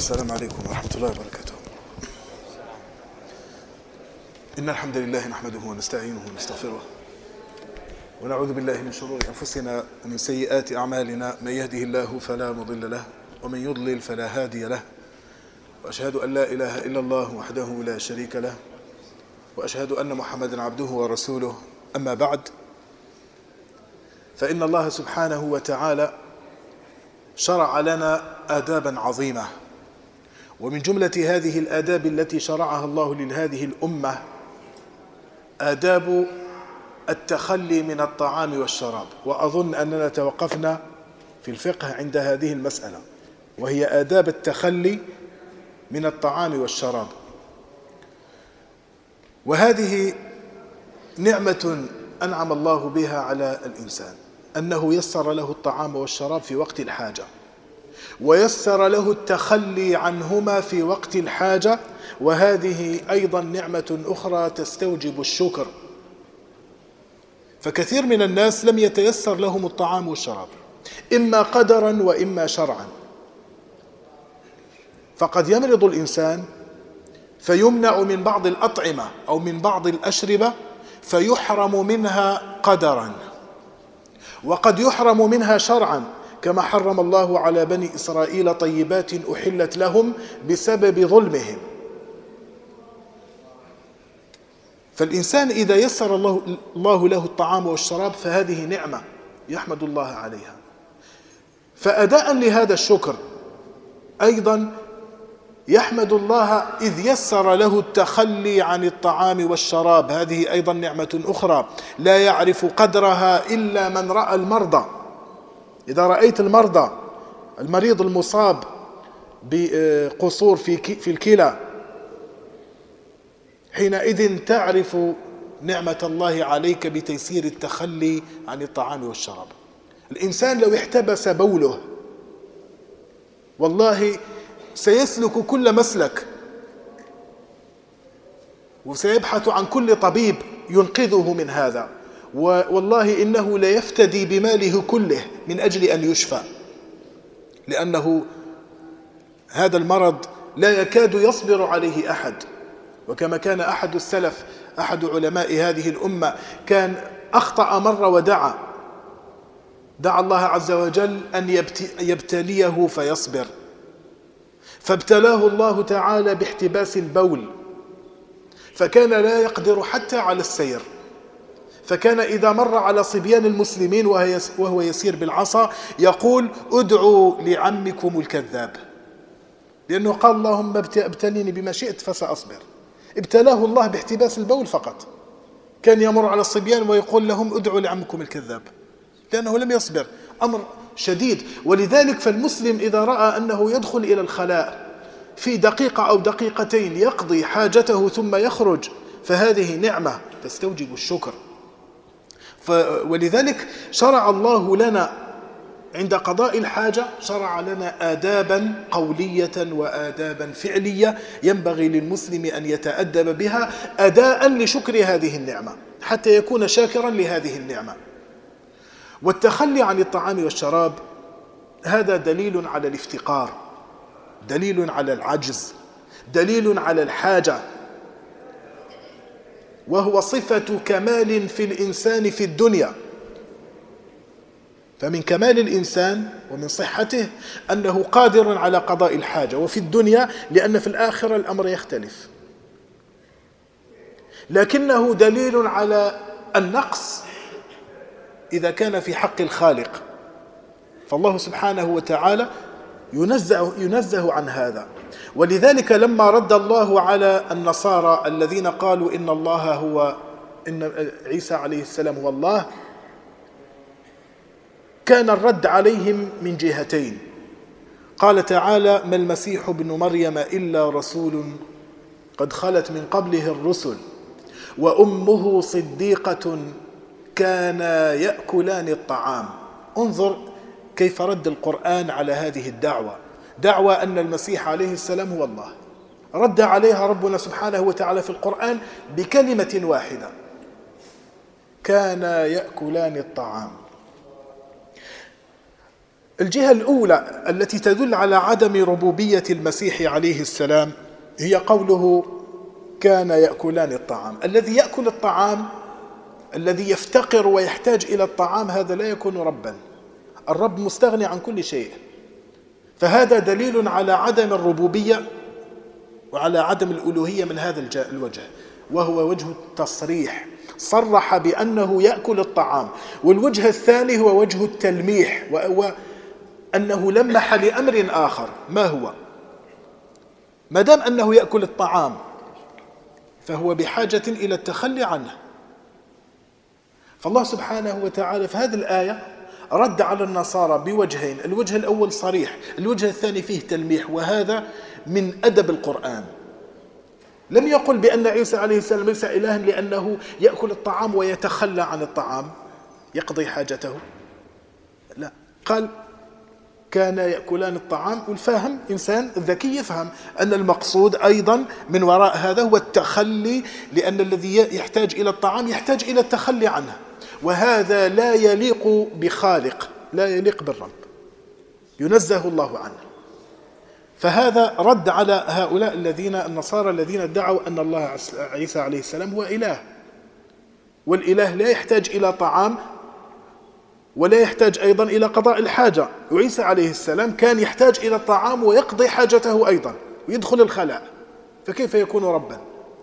السلام عليكم ورحمة الله وبركاته. إن الحمد لله نحمده ونستعينه ونستغفره ونعوذ بالله من شرور أنفسنا ومن سيئات أعمالنا. من يهده الله فلا مضل له ومن يضلل فلا هادي له، وأشهد أن لا إله إلا الله وحده لا شريك له، وأشهد أن محمدا عبده ورسوله. أما بعد، فإن الله سبحانه وتعالى شرع لنا آدابا عظيمة، ومن جملة هذه الآداب التي شرعها الله لهذه الأمة آداب التخلي من الطعام والشراب. وأظن أننا توقفنا في الفقه عند هذه المسألة، وهي آداب التخلي من الطعام والشراب. وهذه نعمة أنعم الله بها على الإنسان، أنه يسر له الطعام والشراب في وقت الحاجة، ويسر له التخلي عنهما في وقت الحاجة. وهذه أيضا نعمة أخرى تستوجب الشكر، فكثير من الناس لم يتيسر لهم الطعام والشراب، إما قدرا وإما شرعا. فقد يمرض الإنسان فيمنع من بعض الأطعمة أو من بعض الأشربة فيحرم منها قدرا، وقد يحرم منها شرعا، كما حرم الله على بني إسرائيل طيبات أحلت لهم بسبب ظلمهم. فالإنسان إذا يسر الله له الطعام والشراب فهذه نعمة يحمد الله عليها. فأداء لهذا الشكر أيضا يحمد الله إذ يسر له التخلي عن الطعام والشراب. هذه أيضا نعمة أخرى لا يعرف قدرها إلا من رأى المرضى. إذا رأيت المريض المصاب بقصور في الكلى، حينئذ تعرف نعمة الله عليك بتيسير التخلي عن الطعام والشراب. الإنسان لو احتبس بوله والله سيسلك كل مسلك، وسيبحث عن كل طبيب ينقذه من هذا، والله إنه لا يفتدي بماله كله من أجل أن يشفى، لأنه هذا المرض لا يكاد يصبر عليه أحد. وكما كان أحد السلف، أحد علماء هذه الأمة، كان أخطأ مرة ودعا الله عز وجل أن يبتليه فيصبر، فابتلاه الله تعالى باحتباس البول، فكان لا يقدر حتى على السير. فكان إذا مر على صبيان المسلمين وهو يسير بالعصا يقول: ادعوا لعمكم الكذاب، لأنه قال: اللهم ابتليني بما شئت فسأصبر. ابتلاه الله باحتباس البول فقط. كان يمر على الصبيان ويقول لهم: ادعوا لعمكم الكذاب، لأنه لم يصبر. أمر شديد. ولذلك فالمسلم إذا رأى أنه يدخل إلى الخلاء في دقيقة أو دقيقتين يقضي حاجته ثم يخرج، فهذه نعمة تستوجب الشكر. ولذلك شرع الله لنا عند قضاء الحاجة، شرع لنا آدابا قولية وآدابا فعلية ينبغي للمسلم أن يتأدب بها أداء لشكر هذه النعمة، حتى يكون شاكرا لهذه النعمة. والتخلي عن الطعام والشراب هذا دليل على الافتقار، دليل على العجز، دليل على الحاجة، وهو صفة كمال في الإنسان في الدنيا. فمن كمال الإنسان ومن صحته أنه قادر على قضاء الحاجة، وفي الدنيا، لأن في الآخرة الأمر يختلف. لكنه دليل على النقص إذا كان في حق الخالق، فالله سبحانه وتعالى ينزه عن هذا. ولذلك لما رد الله على النصارى الذين قالوا إن عيسى عليه السلام هو الله، كان الرد عليهم من جهتين. قال تعالى: ما المسيح ابن مريم إلا رسول قد خلت من قبله الرسل وأمه صديقة كانا يأكلان الطعام. انظر كيف رد القرآن على هذه دعوة أن المسيح عليه السلام هو الله. رد عليها ربنا سبحانه وتعالى في القرآن بكلمة واحدة: كانا يأكلان الطعام. الجهة الأولى التي تدل على عدم ربوبية المسيح عليه السلام هي قوله كان يأكلان الطعام. الذي يأكل الطعام، الذي يفتقر ويحتاج إلى الطعام، هذا لا يكون ربا. الرب مستغني عن كل شيء، فهذا دليل على عدم الربوبية وعلى عدم الألوهية من هذا الوجه، وهو وجه التصريح، صرح بأنه يأكل الطعام. والوجه الثاني هو وجه التلميح، وهو أنه لمح لأمر آخر. ما هو؟ ما دام أنه يأكل الطعام فهو بحاجة إلى التخلي عنه. فالله سبحانه وتعالى في هذه الآية رد على النصارى بوجهين، الوجه الأول صريح، الوجه الثاني فيه تلميح، وهذا من أدب القرآن. لم يقل بأن عيسى عليه السلام ليس إلها لأنه يأكل الطعام ويتخلى عن الطعام يقضي حاجته، لا، قال كان يأكلان الطعام. والفاهم إنسان ذكي يفهم أن المقصود أيضا من وراء هذا هو التخلي، لأن الذي يحتاج إلى الطعام يحتاج إلى التخلي عنه، وهذا لا يليق بخالق، لا يليق بالرب، ينزه الله عنه. فهذا رد على هؤلاء النصارى الذين ادعوا أن الله عيسى عليه السلام هو إله، والإله لا يحتاج إلى طعام ولا يحتاج أيضا إلى قضاء الحاجة. وعيسى عليه السلام كان يحتاج إلى الطعام ويقضي حاجته أيضا ويدخل الخلاء، فكيف يكون ربا؟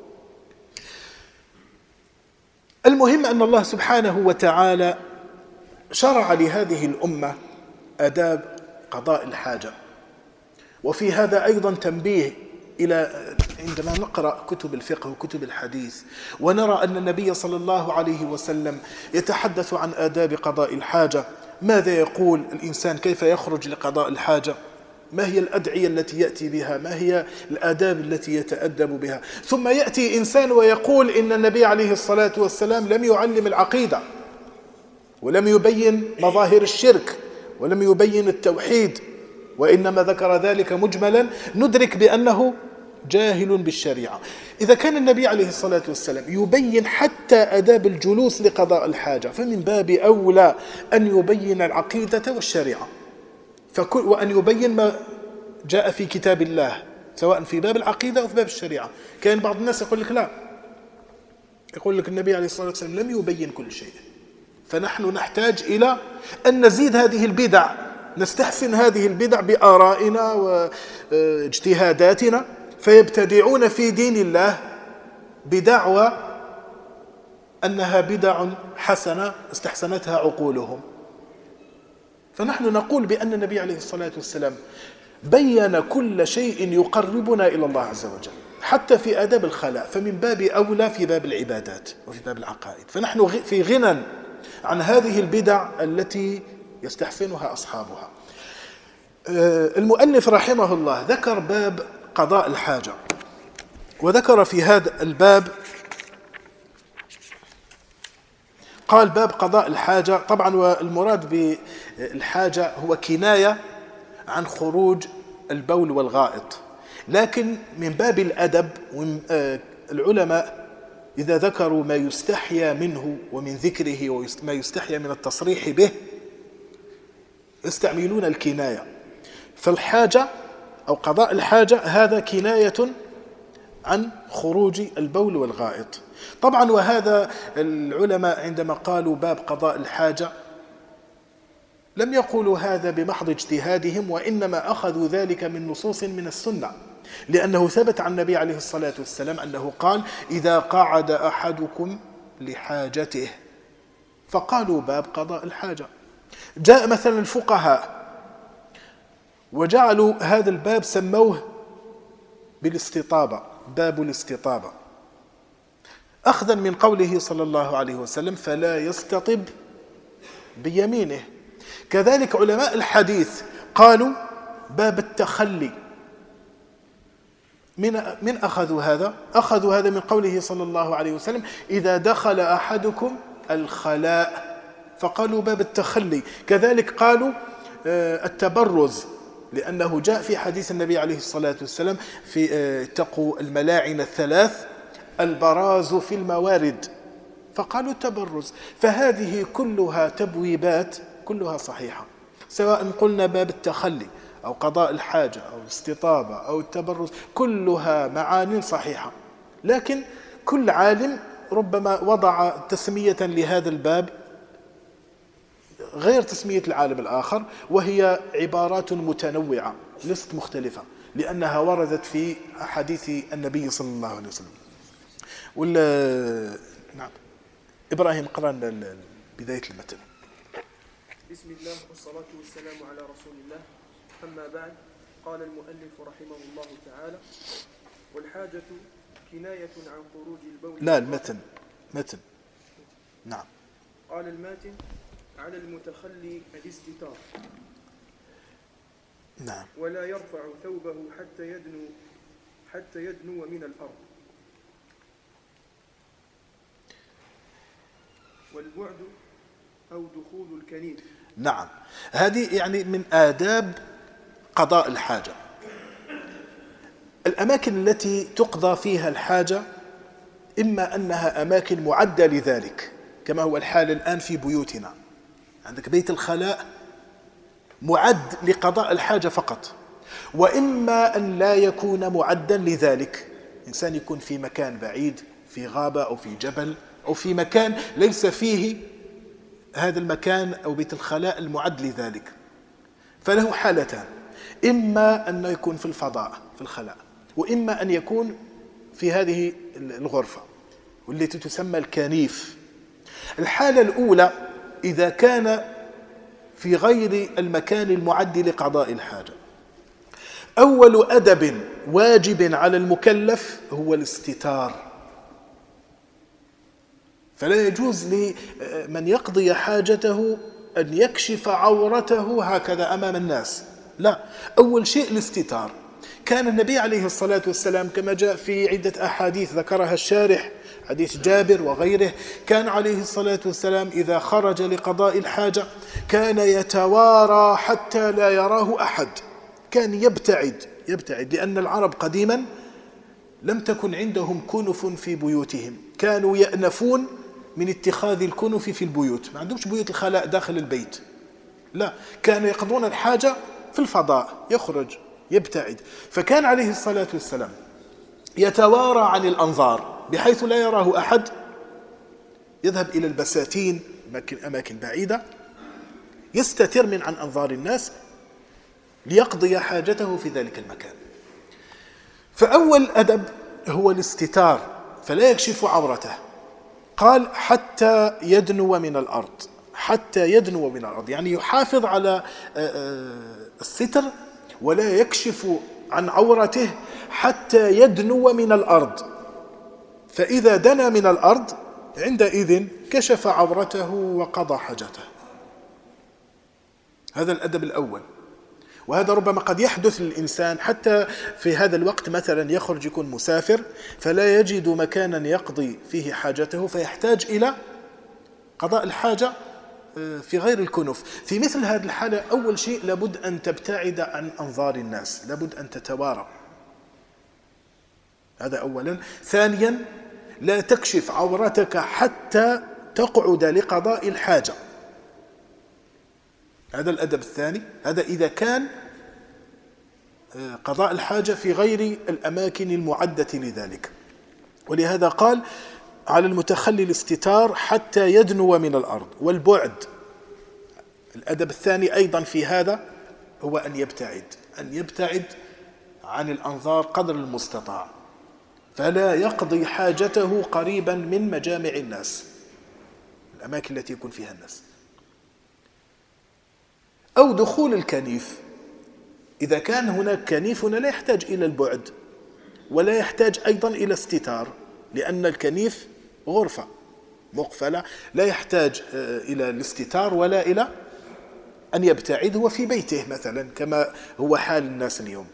المهم أن الله سبحانه وتعالى شرع لهذه الأمة آداب قضاء الحاجة. وفي هذا أيضا تنبيه إلى عندما نقرأ كتب الفقه وكتب الحديث ونرى أن النبي صلى الله عليه وسلم يتحدث عن آداب قضاء الحاجة. ماذا يقول الإنسان؟ كيف يخرج لقضاء الحاجة؟ ما هي الأدعية التي يأتي بها؟ ما هي الآداب التي يتأدب بها؟ ثم يأتي إنسان ويقول إن النبي عليه الصلاة والسلام لم يعلم العقيدة، ولم يبين مظاهر الشرك، ولم يبين التوحيد، وإنما ذكر ذلك مجملا، ندرك بأنه جاهل بالشريعة. إذا كان النبي عليه الصلاة والسلام يبين حتى آداب الجلوس لقضاء الحاجة، فمن باب أولى أن يبين العقيدة والشريعة، وأن يبين ما جاء في كتاب الله سواء في باب العقيدة أو في باب الشريعة. كان بعض الناس يقول لك لا، يقول لك النبي عليه الصلاة والسلام لم يبين كل شيء، فنحن نحتاج إلى أن نزيد هذه البدع، نستحسن هذه البدع بآرائنا واجتهاداتنا، فيبتدعون في دين الله بدعوى أنها بدع حسنة استحسنتها عقولهم. فنحن نقول بأن النبي عليه الصلاة والسلام بين كل شيء يقربنا إلى الله عز وجل، حتى في آداب الخلاء، فمن باب أولى في باب العبادات وفي باب العقائد. فنحن في غنى عن هذه البدع التي يستحسنها أصحابها. المؤلف رحمه الله ذكر باب قضاء الحاجة، وذكر في هذا الباب قال باب قضاء الحاجة. طبعا والمراد بالحاجة هو كناية عن خروج البول والغائط، لكن من باب الأدب العلماء إذا ذكروا ما يستحيا منه ومن ذكره وما يستحيا من التصريح به يستعملون الكناية. فالحاجة أو قضاء الحاجة هذا كناية عن خروج البول والغائط. طبعا وهذا العلماء عندما قالوا باب قضاء الحاجة لم يقولوا هذا بمحض اجتهادهم، وإنما أخذوا ذلك من نصوص من السنة، لأنه ثبت عن النبي عليه الصلاة والسلام أنه قال إذا قعد أحدكم لحاجته، فقالوا باب قضاء الحاجة. جاء مثلا الفقهاء وجعلوا هذا الباب سموه بالاستطابة، باب الاستطابة، أخذا من قوله صلى الله عليه وسلم فلا يستطب بيمينه. كذلك علماء الحديث قالوا باب التخلي. من أخذوا هذا؟ أخذوا هذا من قوله صلى الله عليه وسلم إذا دخل أحدكم الخلاء، فقالوا باب التخلي. كذلك قالوا التبرز، لأنه جاء في حديث النبي عليه الصلاة والسلام في اتقوا الملاعن الثلاث البراز في الموارد، فقالوا التبرز. فهذه كلها تبويبات كلها صحيحة. سواء قلنا باب التخلي أو قضاء الحاجة أو الاستطابة أو التبرز، كلها معان صحيحة، لكن كل عالم ربما وضع تسمية لهذا الباب غير تسمية العالم الآخر، وهي عبارات متنوعة ليست مختلفة، لأنها وردت في أحاديث النبي صلى الله عليه وسلم. نعم. إبراهيم قرأنا بداية المتن. بسم الله والصلاة والسلام على رسول الله. أما بعد، قال المؤلف رحمه الله تعالى: والحاجة كناية عن خروج البول. لا، المتن متن. نعم. قال الماتن: على المتخلي الاستتار. نعم. ولا يرفع ثوبه حتى يدنو من الأرض. والبعد أو دخول الكنيف. نعم، هذه يعني من آداب قضاء الحاجة. الأماكن التي تقضى فيها الحاجة إما أنها أماكن معدة لذلك، كما هو الحال الآن في بيوتنا. عندك بيت الخلاء معد لقضاء الحاجة فقط، وإما أن لا يكون معدا لذلك. إنسان يكون في مكان بعيد، في غابة أو في جبل أو في مكان ليس فيه هذا المكان أو بيت الخلاء المعد لذلك، فله حالتان: إما أن يكون في الفضاء في الخلاء، وإما أن يكون في هذه الغرفة والتي تسمى الكنيف. الحالة الأولى إذا كان في غير المكان المعد لقضاء الحاجة. أول أدب واجب على المكلف هو الاستتار، فلا يجوز لمن يقضي حاجته أن يكشف عورته هكذا أمام الناس، لا، أول شيء الاستتار. كان النبي عليه الصلاة والسلام كما جاء في عدة أحاديث ذكرها الشارح، حديث جابر وغيره، كان عليه الصلاة والسلام إذا خرج لقضاء الحاجة كان يتوارى حتى لا يراه أحد، كان يبتعد لأن العرب قديما لم تكن عندهم كنف في بيوتهم، كانوا يأنفون من اتخاذ الكنف في البيوت، ما عندهمش بيوت الخلاء داخل البيت، لا، كانوا يقضون الحاجة في الفضاء، يخرج يبتعد. فكان عليه الصلاة والسلام يتوارى عن الأنظار بحيث لا يراه أحد، يذهب إلى البساتين، أماكن بعيدة، يستتر من عن أنظار الناس ليقضي حاجته في ذلك المكان. فأول أدب هو الاستتار، فلا يكشف عورته. قال حتى يدنو من الأرض، حتى يدنو من الأرض يعني يحافظ على الستر ولا يكشف عن عورته حتى يدنو من الأرض، فإذا دنا من الأرض عندئذ كشف عورته وقضى حاجته. هذا الأدب الأول، وهذا ربما قد يحدث للإنسان حتى في هذا الوقت، مثلا يخرج يكون مسافر فلا يجد مكانا يقضي فيه حاجته فيحتاج إلى قضاء الحاجة في غير الكنف. في مثل هذه الحالة أول شيء لابد أن تبتعد عن أنظار الناس، لابد أن تتوارى، هذا أولا. ثانيا لا تكشف عورتك حتى تقعد لقضاء الحاجة، هذا الأدب الثاني. هذا إذا كان قضاء الحاجة في غير الأماكن المعدة لذلك. ولهذا قال على المتخلي الاستتار حتى يدنو من الأرض. والبعد، الأدب الثاني أيضا في هذا هو أن يبتعد عن الأنظار قدر المستطاع، فلا يقضي حاجته قريبا من مجامع الناس، الأماكن التي يكون فيها الناس. أو دخول الكنيف، إذا كان هناك كنيف هنا لا يحتاج إلى البعد ولا يحتاج أيضا إلى استتار، لأن الكنيف غرفة مقفلة لا يحتاج إلى الاستتار ولا إلى أن يبتعد، هو في بيته مثلا كما هو حال الناس اليوم.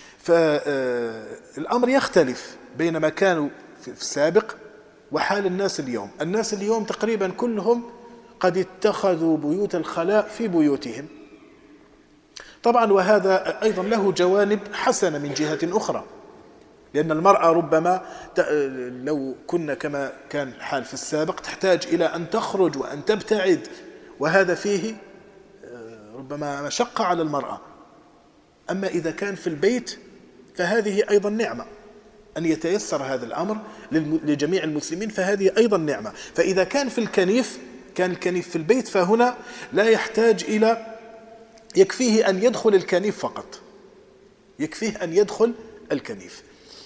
فالأمر يختلف بين ما كانوا في السابق وحال الناس اليوم. الناس اليوم تقريبا كلهم قد اتخذوا بيوت الخلاء في بيوتهم طبعا، وهذا أيضا له جوانب حسنة من جهة أخرى، لأن المرأة ربما لو كنا كما كان الحال في السابق تحتاج إلى أن تخرج وأن تبتعد، وهذا فيه ربما مشقة على المرأة. أما إذا كان في البيت فهذه أيضا نعمة، أن يتيسر هذا الأمر لجميع المسلمين، فهذه أيضا نعمة. فإذا كان في الكنيف، كان الكنيف في البيت، فهنا لا يحتاج إلى، يكفيه أن يدخل الكنيف فقط، يكفيه أن يدخل الكنيف.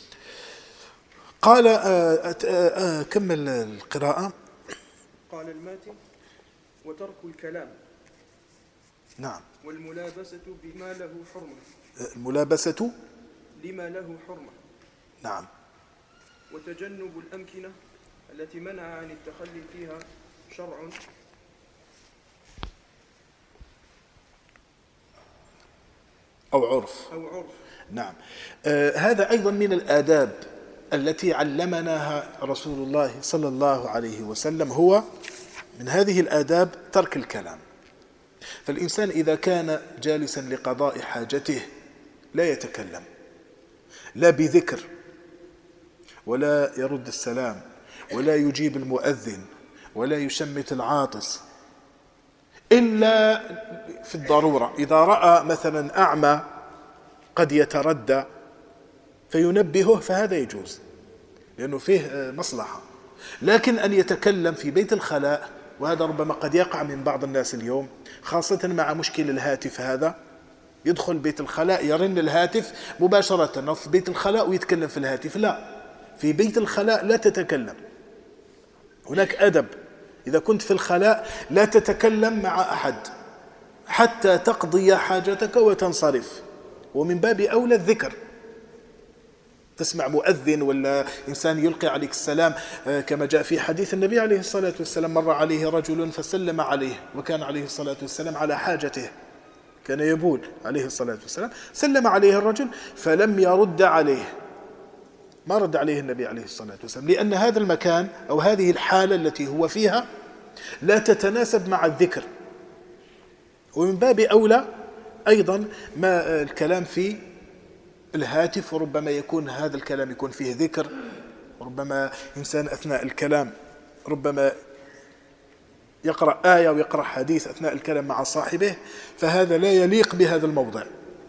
قال كمل القراءة. قال الماتن: وترك الكلام. نعم. والملابسة بما له حرمة. الملابسة لما له حرمة. نعم. وتجنب الأمكنة التي منع عن التخلي فيها شرع أو عرف. نعم. هذا أيضا من الآداب التي علمناها رسول الله صلى الله عليه وسلم. هو من هذه الآداب ترك الكلام. فالإنسان إذا كان جالسا لقضاء حاجته لا يتكلم، لا بذكر، ولا يرد السلام، ولا يجيب المؤذن، ولا يشمت العاطس، إلا في الضرورة. إذا رأى مثلا أعمى قد يتردى فينبهه، فهذا يجوز لأنه فيه مصلحة. لكن أن يتكلم في بيت الخلاء، وهذا ربما قد يقع من بعض الناس اليوم، خاصة مع مشكل الهاتف، هذا يدخل بيت الخلاء يرن الهاتف مباشرة، أو في بيت الخلاء ويتكلم في الهاتف. لا، في بيت الخلاء لا تتكلم، هناك أدب. إذا كنت في الخلاء لا تتكلم مع أحد حتى تقضي حاجتك وتنصرف. ومن باب أولى الذكر، تسمع مؤذن ولا إنسان يلقي عليك السلام، كما جاء في حديث النبي عليه الصلاة والسلام: مر عليه رجل فسلم عليه، وكان عليه الصلاة والسلام على حاجته، كان يبول عليه الصلاة والسلام، سلم عليه الرجل فلم يرد عليه، ما رد عليه النبي عليه الصلاة والسلام، لأن هذا المكان أو هذه الحالة التي هو فيها لا تتناسب مع الذكر. ومن باب أولى أيضا ما الكلام في الهاتف، وربما يكون هذا الكلام يكون فيه ذكر، وربما إنسان أثناء الكلام ربما يقرأ آية ويقرأ حديث أثناء الكلام مع صاحبه، فهذا لا يليق بهذا الموضع.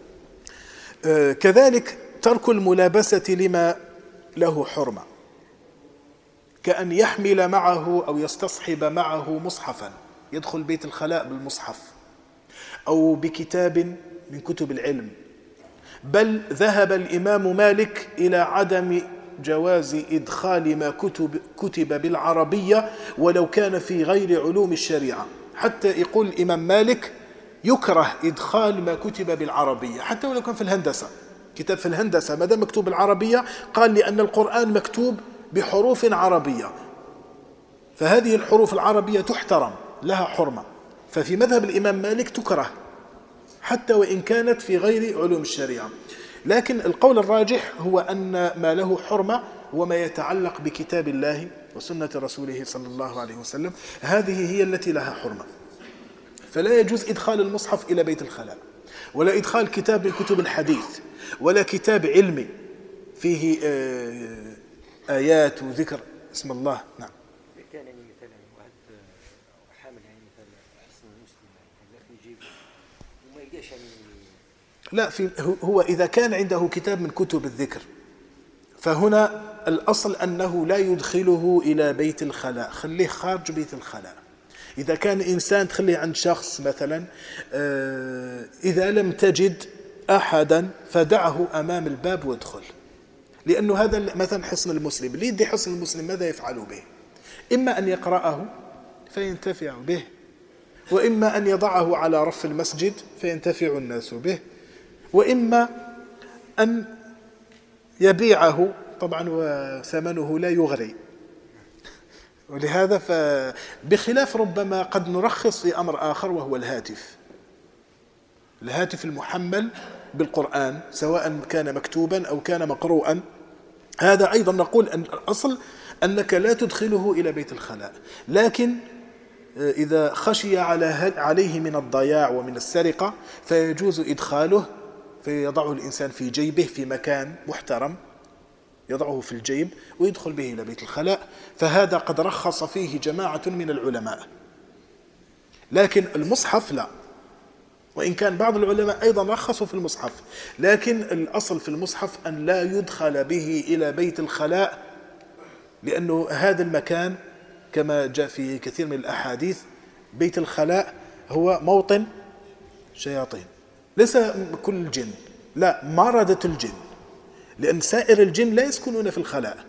كذلك ترك الملابسة لما له حرمة، كأن يحمل معه أو يستصحب معه مصحفا، يدخل بيت الخلاء بالمصحف أو بكتاب من كتب العلم. بل ذهب الإمام مالك إلى عدم جواز إدخال ما كتب بالعربية ولو كان في غير علوم الشريعة. حتى يقول الإمام مالك يكره إدخال ما كتب بالعربية حتى ولو كان في الهندسة، كتاب في الهندسة ما دام مكتوب بالعربية، قال لأن القرآن مكتوب بحروف عربية، فهذه الحروف العربية تحترم، لها حرمة. ففي مذهب الإمام مالك تكره حتى وإن كانت في غير علوم الشريعة. لكن القول الراجح هو أن ما له حرمة هو ما يتعلق بكتاب الله وسنة رسوله صلى الله عليه وسلم، هذه هي التي لها حرمة. فلا يجوز إدخال المصحف إلى بيت الخلاء، ولا إدخال كتاب من كتب الحديث، ولا كتاب علمي فيه آيات وذكر اسم الله. نعم. كان يعني مثلا واحد حامل يعني مثلا حصن المسلم يعني في جيبه وما يلقاش يعني. لا، هو إذا كان عنده كتاب من كتب الذكر فهنا الأصل أنه لا يدخله إلى بيت الخلاء، خليه خارج بيت الخلاء. إذا كان إنسان تخليه عند شخص مثلا، إذا لم تجد أحدا فدعه أمام الباب وادخل، لأنه هذا مثلا حصن المسلم، اللي يدي حصن المسلم ماذا يفعل به؟ إما أن يقرأه فينتفع به، وإما أن يضعه على رف المسجد فينتفع الناس به، وإما أن يبيعه، طبعا وثمنه لا يغري. ولهذا بخلاف ربما قد نرخص في أمر آخر وهو الهاتف المحمل بالقرآن سواء كان مكتوبا أو كان مقروءا، هذا أيضا نقول أن الأصل أنك لا تدخله إلى بيت الخلاء. لكن إذا خشي عليه من الضياع ومن السرقة فيجوز إدخاله، فيضعه الإنسان في جيبه في مكان محترم، يضعه في الجيب ويدخل به إلى بيت الخلاء، فهذا قد رخص فيه جماعة من العلماء. لكن المصحف لا، وإن كان بعض العلماء أيضا رخصوا في المصحف، لكن الأصل في المصحف أن لا يدخل به إلى بيت الخلاء، لأنه هذا المكان كما جاء في كثير من الأحاديث بيت الخلاء هو موطن شياطين، ليس كل الجن، لا، مردة الجن، لأن سائر الجن لا يسكنون في الخلاء.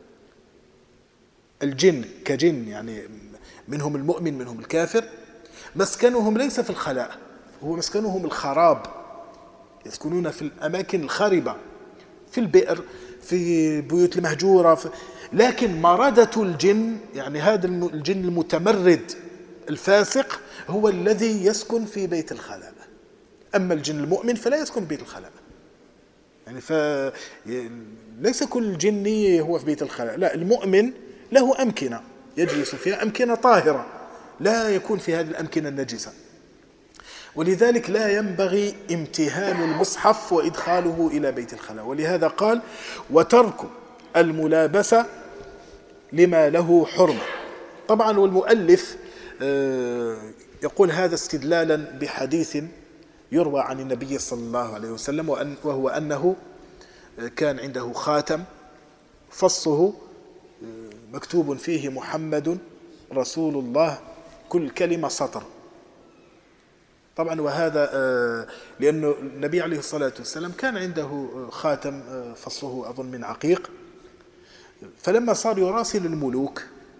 الجن كجن يعني منهم المؤمن منهم الكافر، مسكنهم ليس في الخلاء، هو مسكنهم الخراب، يسكنون في الأماكن الخاربة، في البئر، في بيوت المهجورة، لكن مردة الجن يعني هذا الجن المتمرد الفاسق هو الذي يسكن في بيت الخلاء. أما الجن المؤمن فلا يسكن في بيت الخلاء، يعني ليس كل جني هو في بيت الخلاء، لا، المؤمن له أمكنة يجلس فيها، أمكنة طاهرة لا يكون في هذه الأمكنة النجسة، ولذلك لا ينبغي امتهان المصحف وإدخاله إلى بيت الخلاء. ولهذا قال وترك الملابسة لما له حرمة. طبعا والمؤلف يقول هذا استدلالا بحديث يروى عن النبي صلى الله عليه وسلم، وهو أنه كان عنده خاتم فصه مكتوب فيه محمد رسول الله، كل كلمة سطر. طبعا وهذا لأنه النبي عليه الصلاة والسلام كان عنده خاتم فصه أظن من عقيق، فلما صار يراسل الملوك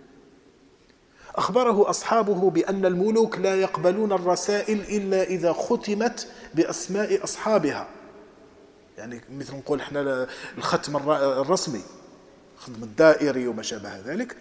أخبره أصحابه بأن الملوك لا يقبلون الرسائل إلا إذا ختمت بأسماء أصحابها، يعني مثل نقول إحنا الختم الرسمي، الختم الدائري وما شابه ذلك،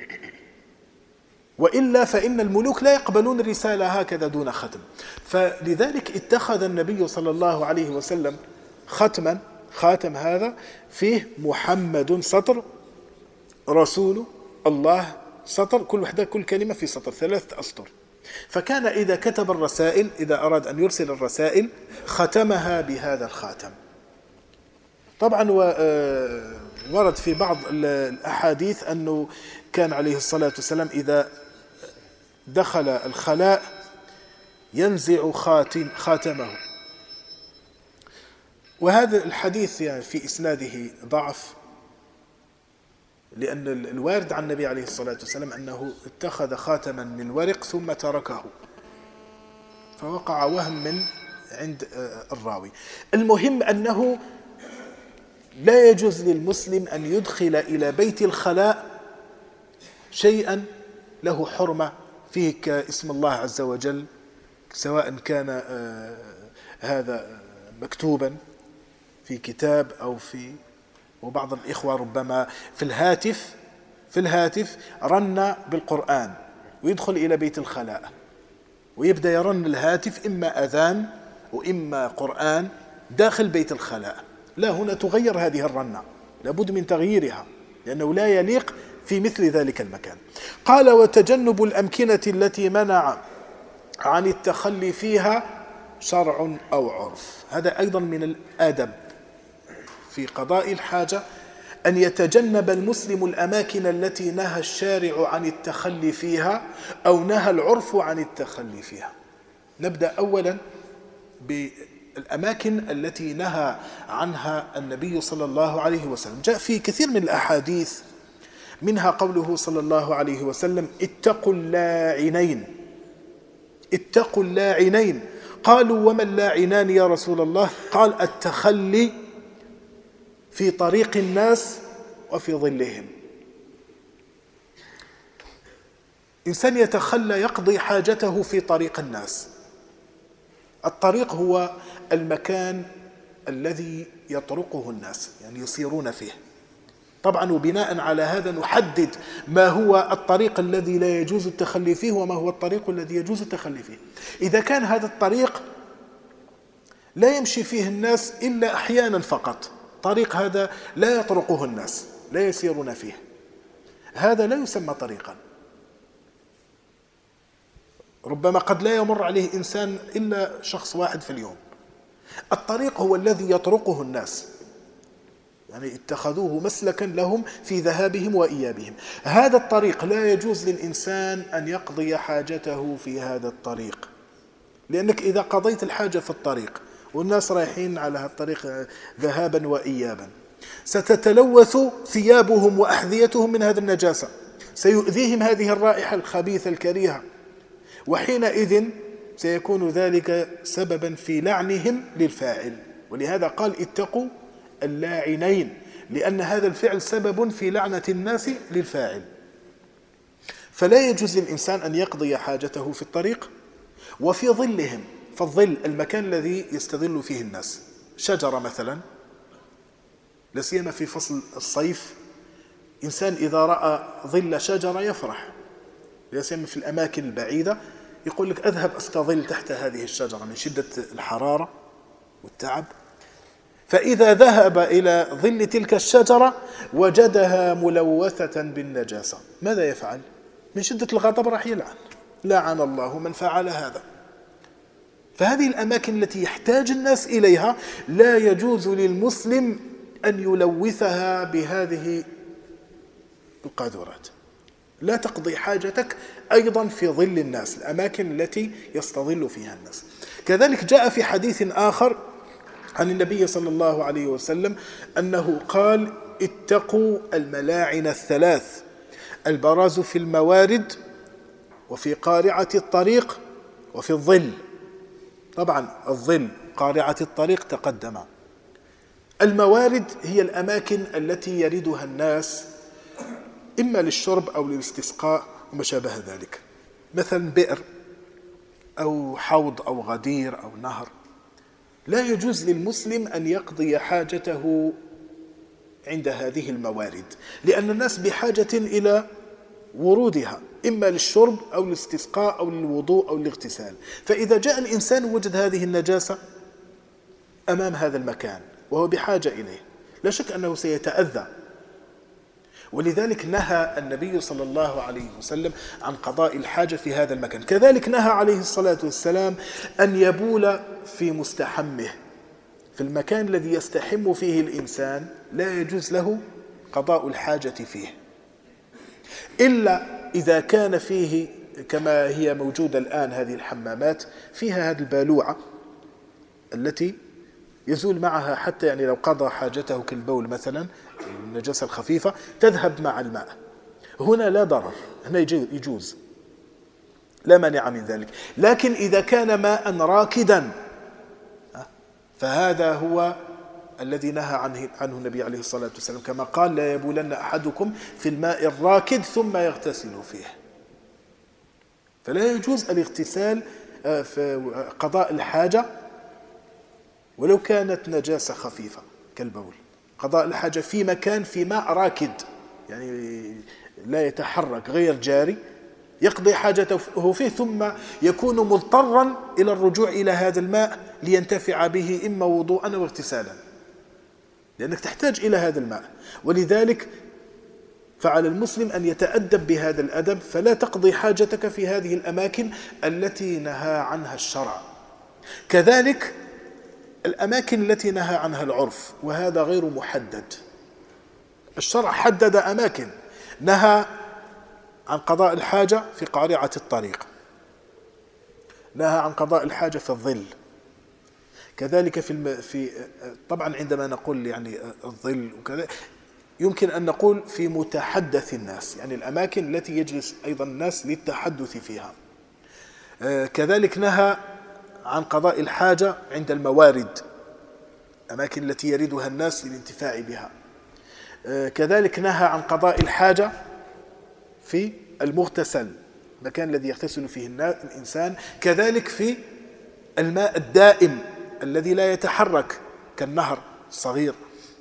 وإلا فإن الملوك لا يقبلون الرسالة هكذا دون ختم. فلذلك اتخذ النبي صلى الله عليه وسلم خاتم هذا فيه محمد سطر، رسول الله سطر، كل وحدة كل كلمة في سطر، 3 أسطر. فكان إذا كتب الرسائل، إذا أراد أن يرسل الرسائل ختمها بهذا الخاتم. طبعا ورد في بعض الأحاديث أنه كان عليه الصلاة والسلام إذا دخل الخلاء ينزع خاتمه، وهذا الحديث يعني في إسناده ضعف، لأن الوارد عن النبي عليه الصلاة والسلام أنه اتخذ خاتما من ورق ثم تركه، فوقع وهم من عند الراوي. المهم أنه لا يجوز للمسلم أن يدخل إلى بيت الخلاء شيئا له حرمة فيه كاسم الله عز وجل، سواء كان هذا مكتوبا في كتاب أو وبعض الإخوة ربما في الهاتف رن بالقرآن ويدخل إلى بيت الخلاء ويبدأ يرن الهاتف إما أذان وإما قرآن داخل بيت الخلاء. لا، هنا تغير هذه الرنة، لابد من تغييرها، لأنه لا يليق في مثل ذلك المكان. قال وتجنب الأمكنة التي منع عن التخلي فيها شرع أو عرف. هذا أيضا من الآدب في قضاء الحاجة، أن يتجنب المسلم الأماكن التي نهى الشارع عن التخلي فيها أو نهى العرف عن التخلي فيها. نبدأ أولا بالأماكن التي نهى عنها النبي صلى الله عليه وسلم. جاء في كثير من الأحاديث منها قوله صلى الله عليه وسلم اتقوا اللاعنين، اتقوا اللاعنين. قالوا وما اللاعنان يا رسول الله؟ قال التخلي في طريق الناس وفي ظلهم. إنسان يتخلى يقضي حاجته في طريق الناس. الطريق هو المكان الذي يطرقه الناس، يعني يسيرون فيه. طبعا وبناء على هذا نحدد ما هو الطريق الذي لا يجوز التخلي فيه وما هو الطريق الذي يجوز التخلي فيه. إذا كان هذا الطريق لا يمشي فيه الناس إلا أحيانا فقط، طريق هذا لا يطرقه الناس، لا يسيرون فيه، هذا لا يسمى طريقا. ربما قد لا يمر عليه إنسان إلا شخص واحد في اليوم. الطريق هو الذي يطرقه الناس، يعني اتخذوه مسلكا لهم في ذهابهم وإيابهم. هذا الطريق لا يجوز للإنسان أن يقضي حاجته في هذا الطريق، لأنك إذا قضيت الحاجة في الطريق والناس رايحين على الطريق ذهابا وإيابا ستتلوث ثيابهم وأحذيتهم من هذه النجاسة، سيؤذيهم هذه الرائحة الخبيثة الكريهة، وحينئذ سيكون ذلك سببا في لعنهم للفاعل. ولهذا قال اتقوا اللاعنين، لأن هذا الفعل سبب في لعنة الناس للفاعل. فلا يجوز للإنسان أن يقضي حاجته في الطريق وفي ظلهم، فالظل المكان الذي يستظل فيه الناس، شجرة مثلا، لا سيما في فصل الصيف، إنسان إذا رأى ظل شجرة يفرح، لا سيما في الأماكن البعيدة، يقول لك أذهب أستظل تحت هذه الشجرة من شدة الحرارة والتعب. فإذا ذهب إلى ظل تلك الشجرة وجدها ملوثة بالنجاسة، ماذا يفعل؟ من شدة الغضب راح يلعن، لعن الله من فعل هذا. فهذه الأماكن التي يحتاج الناس إليها لا يجوز للمسلم أن يلوثها بهذه القاذورات. لا تقضي حاجتك أيضا في ظل الناس، الأماكن التي يستظل فيها الناس. كذلك جاء في حديث آخر عن النبي صلى الله عليه وسلم أنه قال اتقوا الملاعن الثلاث: البراز في الموارد، وفي قارعة الطريق، وفي الظل. طبعا الظل قارعة الطريق تقدم. الموارد هي الأماكن التي يردها الناس إما للشرب أو للاستسقاء وما شابه ذلك، مثلا بئر أو حوض أو غدير أو نهر. لا يجوز للمسلم أن يقضي حاجته عند هذه الموارد، لأن الناس بحاجة إلى ورودها إما للشرب أو للاستسقاء أو للوضوء أو الاغتسال. فإذا جاء الإنسان وجد هذه النجاسة أمام هذا المكان وهو بحاجة إليه، لا شك أنه سيتأذى. ولذلك نهى النبي صلى الله عليه وسلم عن قضاء الحاجة في هذا المكان. كذلك نهى عليه الصلاة والسلام أن يبول في مستحمه، في المكان الذي يستحم فيه الإنسان لا يجوز له قضاء الحاجة فيه، إلا إذا كان فيه كما هي موجودة الآن هذه الحمامات فيها هذه البالوعة التي يزول معها، حتى يعني لو قضى حاجته كالبول مثلا النجاسة الخفيفة تذهب مع الماء. هنا لا ضرر، هنا يجوز، لا مانع من ذلك. لكن إذا كان ماء راكدا فهذا هو الذي نهى عنه النبي عليه الصلاة والسلام، كما قال لا يبولن أحدكم في الماء الراكد ثم يغتسل فيه. فلا يجوز الاغتسال في قضاء الحاجة ولو كانت نجاسة خفيفة كالبول، قضاء الحاجة في مكان في ماء راكد يعني لا يتحرك غير جاري، يقضي حاجته فيه ثم يكون مضطرا إلى الرجوع إلى هذا الماء لينتفع به إما وضوءا أو اغتسالا، لأنك تحتاج إلى هذا الماء. ولذلك فعلى المسلم أن يتأدب بهذا الأدب، فلا تقضي حاجتك في هذه الأماكن التي نهى عنها الشرع. كذلك الأماكن التي نهى عنها العرف، وهذا غير محدد. الشرع حدد أماكن، نهى عن قضاء الحاجة في قارعة الطريق، نهى عن قضاء الحاجة في الظل، كذلك في طبعا عندما نقول يعني الظل وكذا يمكن أن نقول في متحدث الناس، يعني الأماكن التي يجلس أيضا الناس للتحدث فيها. كذلك نهى عن قضاء الحاجة عند الموارد، أماكن التي يردها الناس للانتفاع بها. كذلك نهى عن قضاء الحاجة في المغتسل، المكان الذي يغتسل فيه الإنسان، كذلك في الماء الدائم الذي لا يتحرك كالنهر الصغير.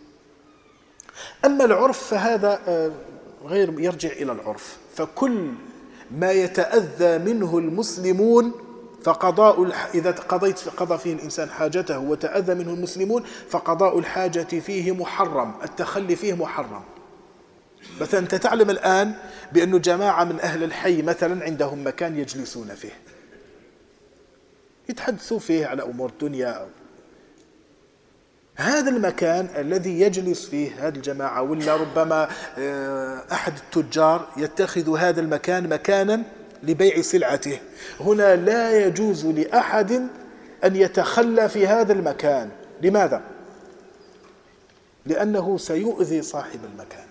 أما العرف فهذا غير يرجع إلى العرف، فكل ما يتأذى منه المسلمون إذا قضى فيه الإنسان حاجته وتأذى منه المسلمون فقضاء الحاجة فيه محرم، التخلي فيه محرم. مثلا أنت تعلم الآن بأن جماعة من أهل الحي مثلا عندهم مكان يجلسون فيه يتحدثوا فيه على أمور الدنيا. هذا المكان الذي يجلس فيه هذه الجماعة، ولا ربما أحد التجار يتخذ هذا المكان مكانا لبيع سلعته، هنا لا يجوز لأحد أن يتخلى في هذا المكان. لماذا؟ لأنه سيؤذي صاحب المكان.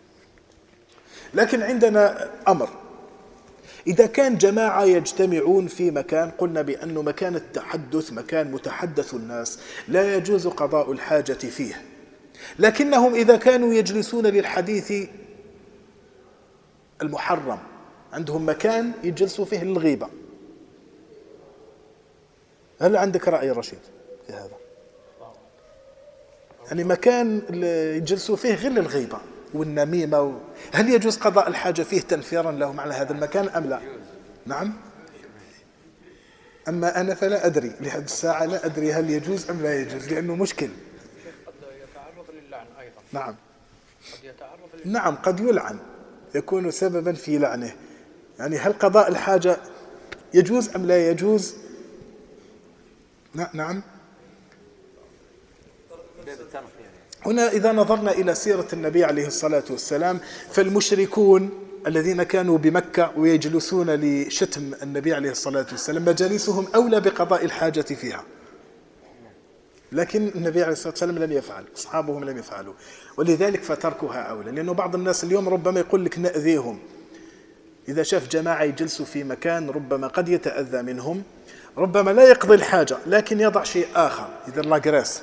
لكن عندنا أمر، إذا كان جماعة يجتمعون في مكان قلنا بأنه مكان التحدث مكان متحدث الناس لا يجوز قضاء الحاجة فيه، لكنهم إذا كانوا يجلسون للحديث المحرم، عندهم مكان يجلسوا فيه للغيبة، هل عندك رأي رشيد في هذا؟ يعني مكان يجلسوا فيه غير للغيبة والنميمة هل يجوز قضاء الحاجة فيه تنفيرا لهم على هذا المكان أم لا؟ نعم. أما أنا فلا أدري لحد الساعة، لا أدري هل يجوز أم لا يجوز، لأنه مشكل. قد يتعرض للعن أيضا. نعم. قد يتعرض للعن. نعم قد يلعن، يكون سببا في لعنه. يعني هل قضاء الحاجة يجوز أم لا يجوز؟ نعم. هنا إذا نظرنا إلى سيرة النبي عليه الصلاة والسلام، فالمشركون الذين كانوا بمكة ويجلسون لشتم النبي عليه الصلاة والسلام مجالسهم أولى بقضاء الحاجة فيها، لكن النبي عليه الصلاة والسلام لم يفعل، أصحابهم لم يفعلوا، ولذلك فتركها أولى. لأنه بعض الناس اليوم ربما يقول لك نأذيهم، إذا شاف جماعة يجلسوا في مكان ربما قد يتأذى منهم، ربما لا يقضي الحاجة لكن يضع شيء آخر يدير لاجراس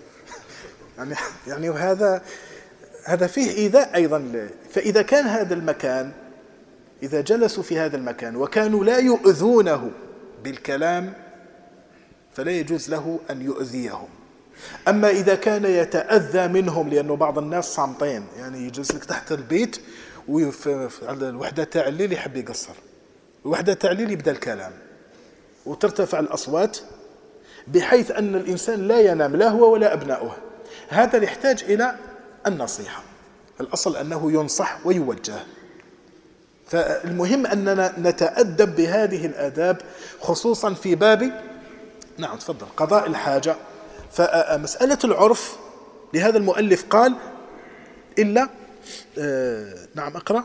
يعني هذا فيه إيذاء أيضا. فإذا كان هذا المكان، إذا جلسوا في هذا المكان وكانوا لا يؤذونه بالكلام فلا يجوز له أن يؤذيهم. أما إذا كان يتأذى منهم، لأنه بعض الناس صامتين، يعني يجلس لك تحت البيت وعلى الوحدة تاع الليل يحب يقصر، الوحدة تاع الليل يبدأ الكلام وترتفع الأصوات بحيث أن الإنسان لا ينام لا هو ولا أبناؤه. هذا يحتاج إلى النصيحة، الأصل أنه ينصح ويوجه. فالمهم أننا نتأدب بهذه الآداب خصوصا في باب نعم تفضل قضاء الحاجة. فمسألة العرف لهذا المؤلف قال إلا نعم أقرأ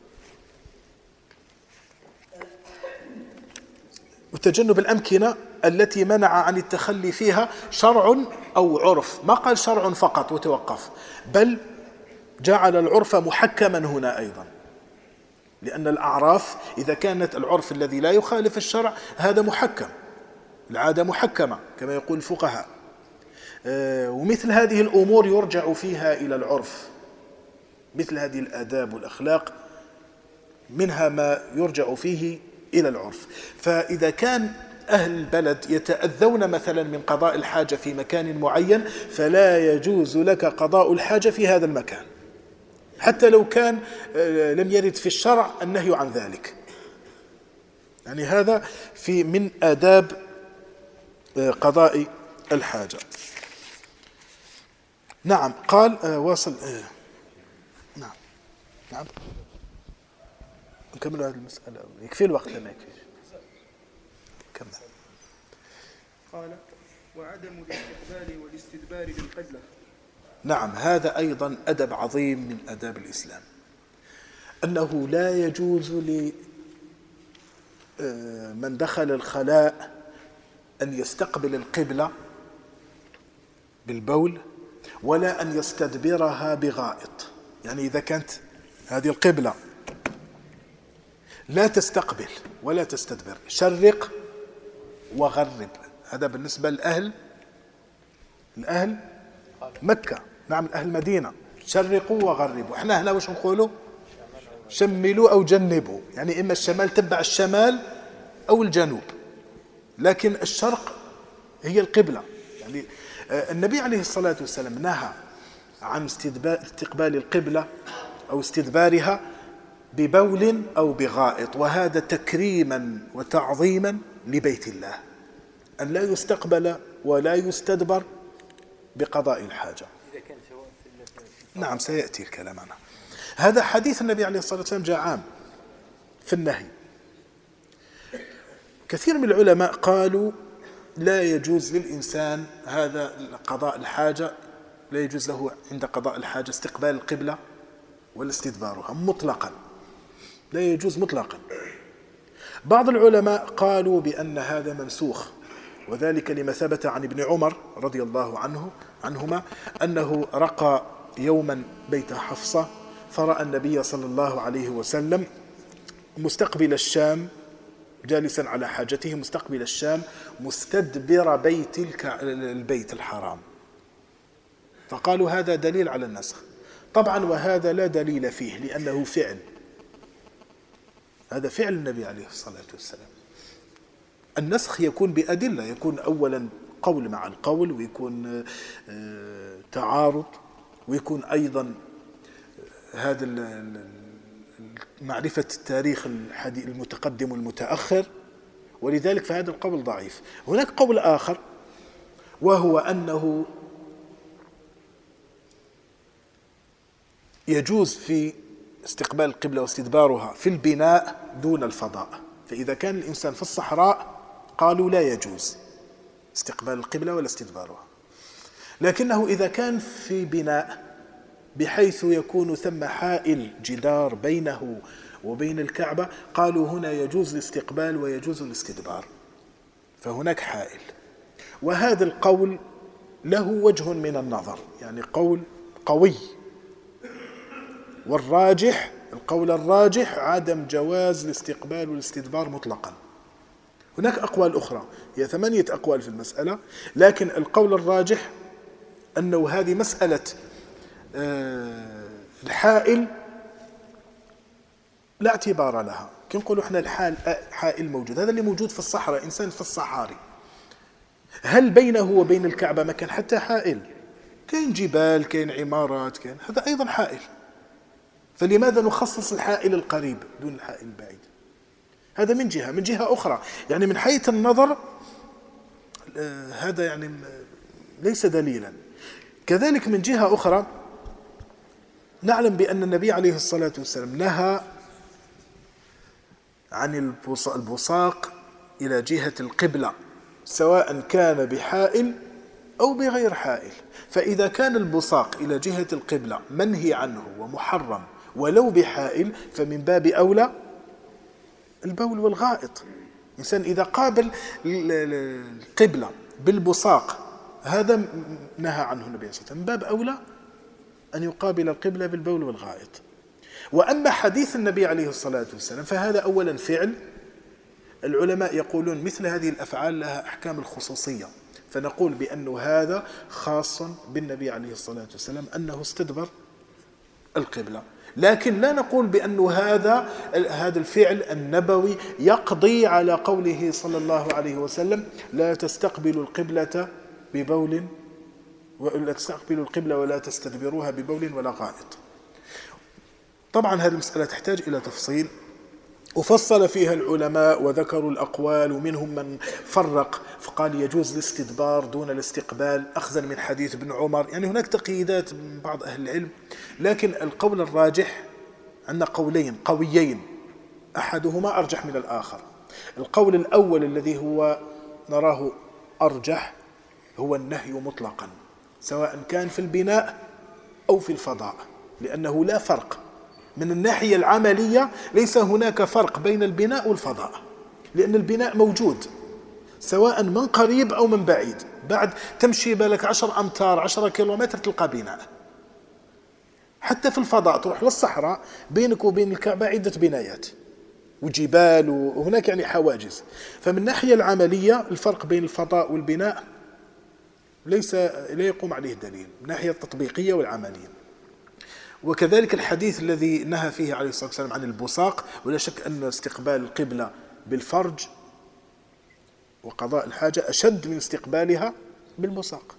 وتجنب الأمكنة التي منع عن التخلي فيها شرع أو عرف، ما قال شرع فقط وتوقف، بل جعل العرف محكما هنا أيضا، لأن الأعراف إذا كانت العرف الذي لا يخالف الشرع هذا محكم، العادة محكمة كما يقول الفقهاء. ومثل هذه الأمور يرجع فيها إلى العرف، مثل هذه الآداب والأخلاق منها ما يرجع فيه إلى العرف. فإذا كان أهل البلد يتأذون مثلا من قضاء الحاجة في مكان معين فلا يجوز لك قضاء الحاجة في هذا المكان، حتى لو كان لم يرد في الشرع النهي عن ذلك. يعني هذا في من آداب قضاء الحاجة. نعم قال واصل. نعم نكمل هذه المسألة، يكفي الوقت ما يكفيش. كمل. قال وعدم الاستقبال والاستدبار بالقبلة. نعم هذا أيضا أدب عظيم من آداب الإسلام، أنه لا يجوز لمن دخل الخلاء أن يستقبل القبلة بالبول ولا أن يستدبرها بغائط. يعني إذا كانت هذه القبلة لا تستقبل ولا تستدبر، شرق وغرب. هذا بالنسبة لأهل مكة، نعم أهل المدينة، شرقوا وغربوا. احنا هنا وش نقولوا؟ شملوا أو جنبوا، يعني إما الشمال تبع الشمال أو الجنوب، لكن الشرق هي القبلة. يعني النبي عليه الصلاة والسلام نهى عن استقبال القبلة أو استدبارها ببول أو بغائط، وهذا تكريما وتعظيما لبيت الله، أن لا يستقبل ولا يستدبر بقضاء الحاجة. نعم سيأتي الكلام عنه. هذا حديث النبي عليه الصلاة والسلام جاء عام في النهي. كثير من العلماء قالوا لا يجوز للإنسان هذا قضاء الحاجة، لا يجوز له عند قضاء الحاجة استقبال القبلة ولا استدبارها مطلقا، لا يجوز مطلقا. بعض العلماء قالوا بأن هذا منسوخ، وذلك لما ثبت عن ابن عمر رضي الله عنهما أنه رقى يوما بيت حفصة فرأى النبي صلى الله عليه وسلم مستقبل الشام جالسا على حاجته مستقبل الشام مستدبر البيت الحرام، فقالوا هذا دليل على النسخ. طبعا وهذا لا دليل فيه لأنه فعل، هذا فعل النبي عليه الصلاة والسلام. النسخ يكون بأدلة، يكون أولا قول مع القول، ويكون تعارض، ويكون أيضا هذا معرفة التاريخ المتقدم والمتأخر، ولذلك فهذا القول ضعيف. هناك قول آخر وهو أنه يجوز في استقبال القبلة واستدبارها في البناء دون الفضاء، فإذا كان الإنسان في الصحراء قالوا لا يجوز استقبال القبلة ولا استدبارها، لكنه إذا كان في بناء بحيث يكون ثم حائل جدار بينه وبين الكعبة قالوا هنا يجوز الاستقبال ويجوز الاستدبار، فهناك حائل. وهذا القول له وجه من النظر، يعني قول قوي، والراجح القول الراجح عدم جواز الاستقبال والاستدبار مطلقا. هناك أقوال أخرى، هي 8 أقوال في المسألة، لكن القول الراجح أنه هذه مسألة الحائل لا اعتبار لها. كي نقولوا احنا الحائل موجود، هذا اللي موجود في الصحراء، إنسان في الصحاري، هل بينه وبين الكعبة مكان حتى حائل؟ كاين جبال، كاين عمارات، كاين هذا أيضا حائل، فلماذا نخصص الحائل القريب دون الحائل البعيد؟ هذا من جهة. من جهة أخرى يعني من حيث النظر هذا يعني ليس دليلا. كذلك من جهة أخرى نعلم بأن النبي عليه الصلاة والسلام نهى عن البصاق إلى جهة القبلة سواء كان بحائل أو بغير حائل، فإذا كان البصاق إلى جهة القبلة منهي عنه ومحرم ولو بحائل، فمن باب أولى البول والغائط. إنسان إذا قابل القبلة بالبصاق هذا نهى عنه النبي صلى الله عليه وسلم، من باب أولى أن يقابل القبلة بالبول والغائط. وأما حديث النبي عليه الصلاة والسلام فهذا أولا فعل، العلماء يقولون مثل هذه الأفعال لها أحكام الخصوصية، فنقول بأن هذا خاص بالنبي عليه الصلاة والسلام أنه استدبر القبلة، لكن لا نقول بأن هذا الفعل النبوي يقضي على قوله صلى الله عليه وسلم لا تستقبلوا القبلة ببول ولا تستقبلوا القبلة ولا تستدبروها ببول ولا غائط. طبعا هذه المسألة تحتاج إلى تفصيل، وفصل فيها العلماء وذكروا الأقوال، ومنهم من فرق فقال يجوز الاستدبار دون الاستقبال أخذا من حديث ابن عمر، يعني هناك تقييدات من بعض أهل العلم، لكن القول الراجح عندنا قولين قويين أحدهما أرجح من الآخر. القول الأول الذي هو نراه أرجح هو النهي مطلقا سواء كان في البناء أو في الفضاء، لأنه لا فرق من الناحية العملية، ليس هناك فرق بين البناء والفضاء، لأن البناء موجود سواء من قريب أو من بعيد، بعد تمشي بالك 10 أمتار 10 كيلومتر تلقى بناء. حتى في الفضاء تروح للصحراء بينك وبين الكعبة عدة بنايات وجبال، وهناك يعني حواجز. فمن الناحية العملية الفرق بين الفضاء والبناء لا يقوم عليه دليل من الناحية التطبيقية والعملية. وكذلك الحديث الذي نهى فيه عليه الصلاة والسلام عن البصاق، ولا شك أن استقبال القبلة بالفرج وقضاء الحاجة أشد من استقبالها بالبصاق.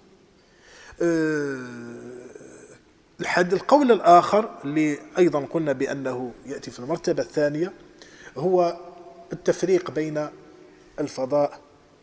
القول الآخر اللي أيضا قلنا بأنه يأتي في المرتبة الثانية هو التفريق بين الفضاء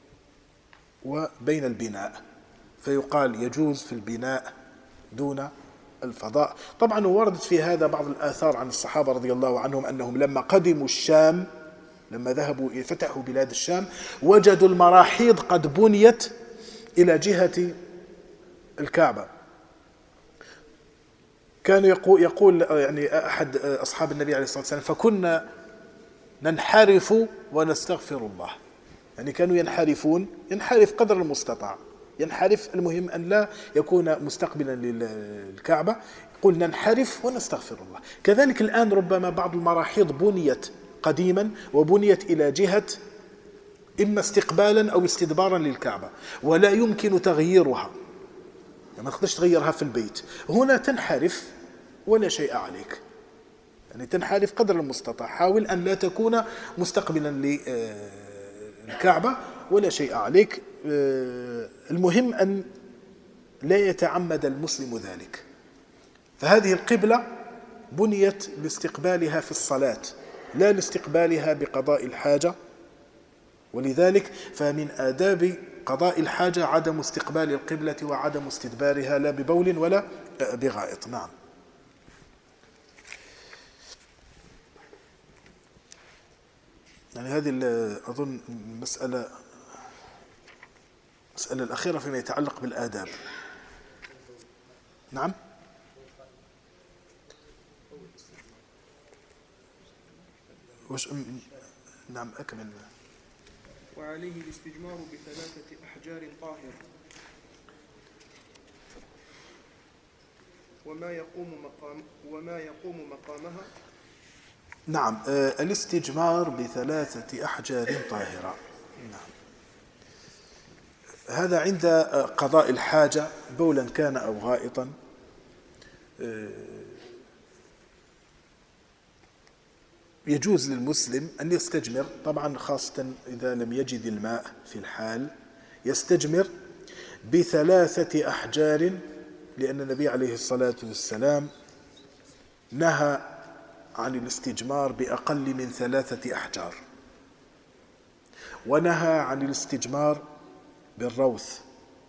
وبين البناء، فيقال يجوز في البناء دون الفضاء. طبعا وردت في هذا بعض الآثار عن الصحابة رضي الله عنهم أنهم لما قدموا الشام، لما ذهبوا فتحوا بلاد الشام، وجدوا المراحيض قد بنيت إلى جهة الكعبة. كان يقول يعني أحد أصحاب النبي عليه الصلاة والسلام فكنا ننحرف ونستغفر الله. يعني كانوا ينحرف قدر المستطاع، ينحرف، المهم أن لا يكون مستقبلا للكعبة، يقول ننحرف ونستغفر الله. كذلك الآن ربما بعض المراحيض بنيت قديما وبنيت إلى جهة إما استقبالا أو استدبارا للكعبة، ولا يمكن تغييرها، ما تقدرش تغيرها في البيت. هنا تنحرف ولا شيء عليك، يعني تنحرف قدر المستطاع، حاول أن لا تكون مستقبلا للكعبة ولا شيء عليك. المهم أن لا يتعمد المسلم ذلك. فهذه القبلة بنيت لاستقبالها في الصلاة لا لاستقبالها بقضاء الحاجة، ولذلك فمن آداب قضاء الحاجة عدم استقبال القبلة وعدم استدبارها لا ببول ولا بغائط. نعم. يعني هذه أظن المسألة الأخيرة فيما يتعلق بالآداب. نعم. نعم أكمل. وعليه الاستجمار بثلاثة أحجار طاهرة وما يقوم مقامها. نعم، الاستجمار بثلاثة أحجار طاهرة. نعم. هذا عند قضاء الحاجة بولا كان أو غائطا. يجوز للمسلم أن يستجمر، طبعا خاصة إذا لم يجد الماء في الحال، يستجمر بثلاثة أحجار، لأن النبي عليه الصلاة والسلام نهى عن الاستجمار بأقل من 3 أحجار، ونهى عن الاستجمار بالروث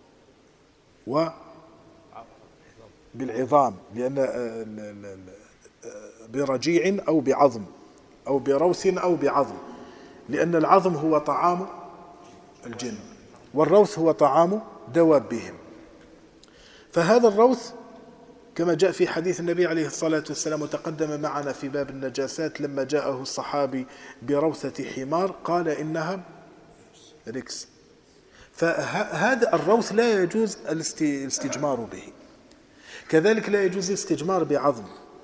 وبالعظام، لأن برجيع أو بعظم أو بروث أو بعظم، لأن العظم هو طعام الجن والروث هو طعام دوابهم. فهذا الروث كما جاء في حديث النبي عليه الصلاة والسلام وتقدم معنا في باب النجاسات، لما جاءه الصحابي بروثة حمار قال إنها ركس. فهذا الروث لا يجوز الاستجمار به. كذلك لا يجوز الاستجمار بعظم،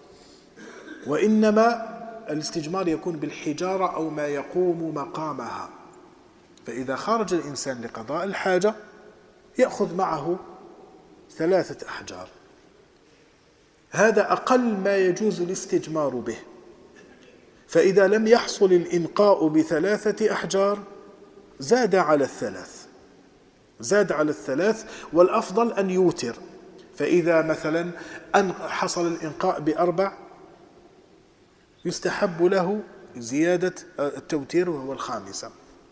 وإنما الاستجمار يكون بالحجارة أو ما يقوم مقامها. فإذا خرج الإنسان لقضاء الحاجة يأخذ معه 3 أحجار، هذا أقل ما يجوز الاستجمار به. فإذا لم يحصل الإنقاء ب3 أحجار زاد على 3، والأفضل أن يوتر. فإذا مثلا حصل الإنقاء ب4 يستحب له زيادة التوتير وهو الخامسة،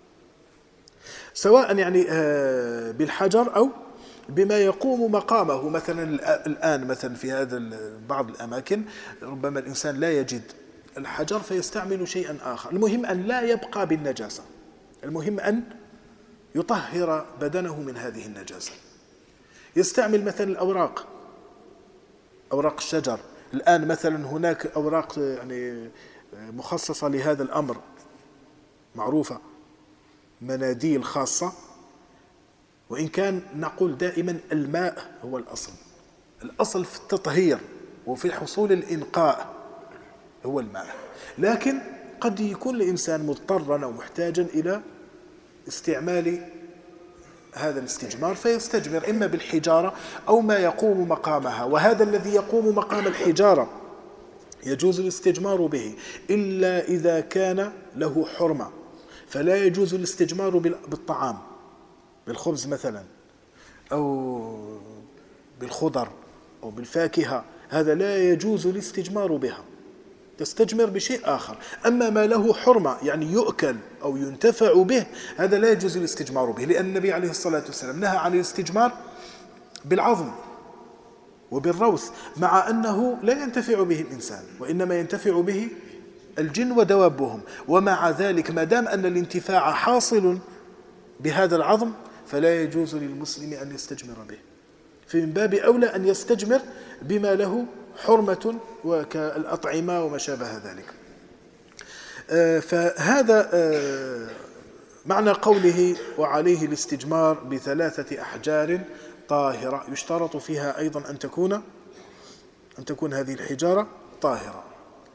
سواء يعني بالحجر أو بما يقوم مقامه. مثلا الآن مثلا في هذا بعض الأماكن ربما الإنسان لا يجد الحجر فيستعمل شيئا آخر. المهم أن لا يبقى بالنجاسة، المهم أن يطهر بدنه من هذه النجاسة. يستعمل مثلا الأوراق، أوراق الشجر. الآن مثلا هناك أوراق يعني مخصصة لهذا الأمر معروفة، مناديل خاصة. وإن كان نقول دائما الماء هو الأصل في التطهير وفي حصول الإنقاء هو الماء، لكن قد يكون الإنسان مضطرا أو محتاجا إلى استعمال هذا الاستجمار فيستجمر إما بالحجارة أو ما يقوم مقامها. وهذا الذي يقوم مقام الحجارة يجوز الاستجمار به إلا إذا كان له حرمة، فلا يجوز الاستجمار بالطعام، بالخبز مثلا أو بالخضر أو بالفاكهة، هذا لا يجوز الاستجمار بها، تستجمر بشيء آخر. أما ما له حرمة يعني يؤكل أو ينتفع به هذا لا يجوز الاستجمار به، لأن النبي عليه الصلاة والسلام نهى عن الاستجمار بالعظم وبالروث، مع أنه لا ينتفع به الإنسان وإنما ينتفع به الجن ودوابهم. ومع ذلك ما دام أن الانتفاع حاصل بهذا العظم فلا يجوز للمسلم أن يستجمر به، فمن باب أولى أن يستجمر بما له حرمة وكالأطعمة وما شابه ذلك. فهذا معنى قوله وعليه الاستجمار ب3 أحجار طاهرة. يشترط فيها أيضا أن تكون هذه الحجارة طاهرة.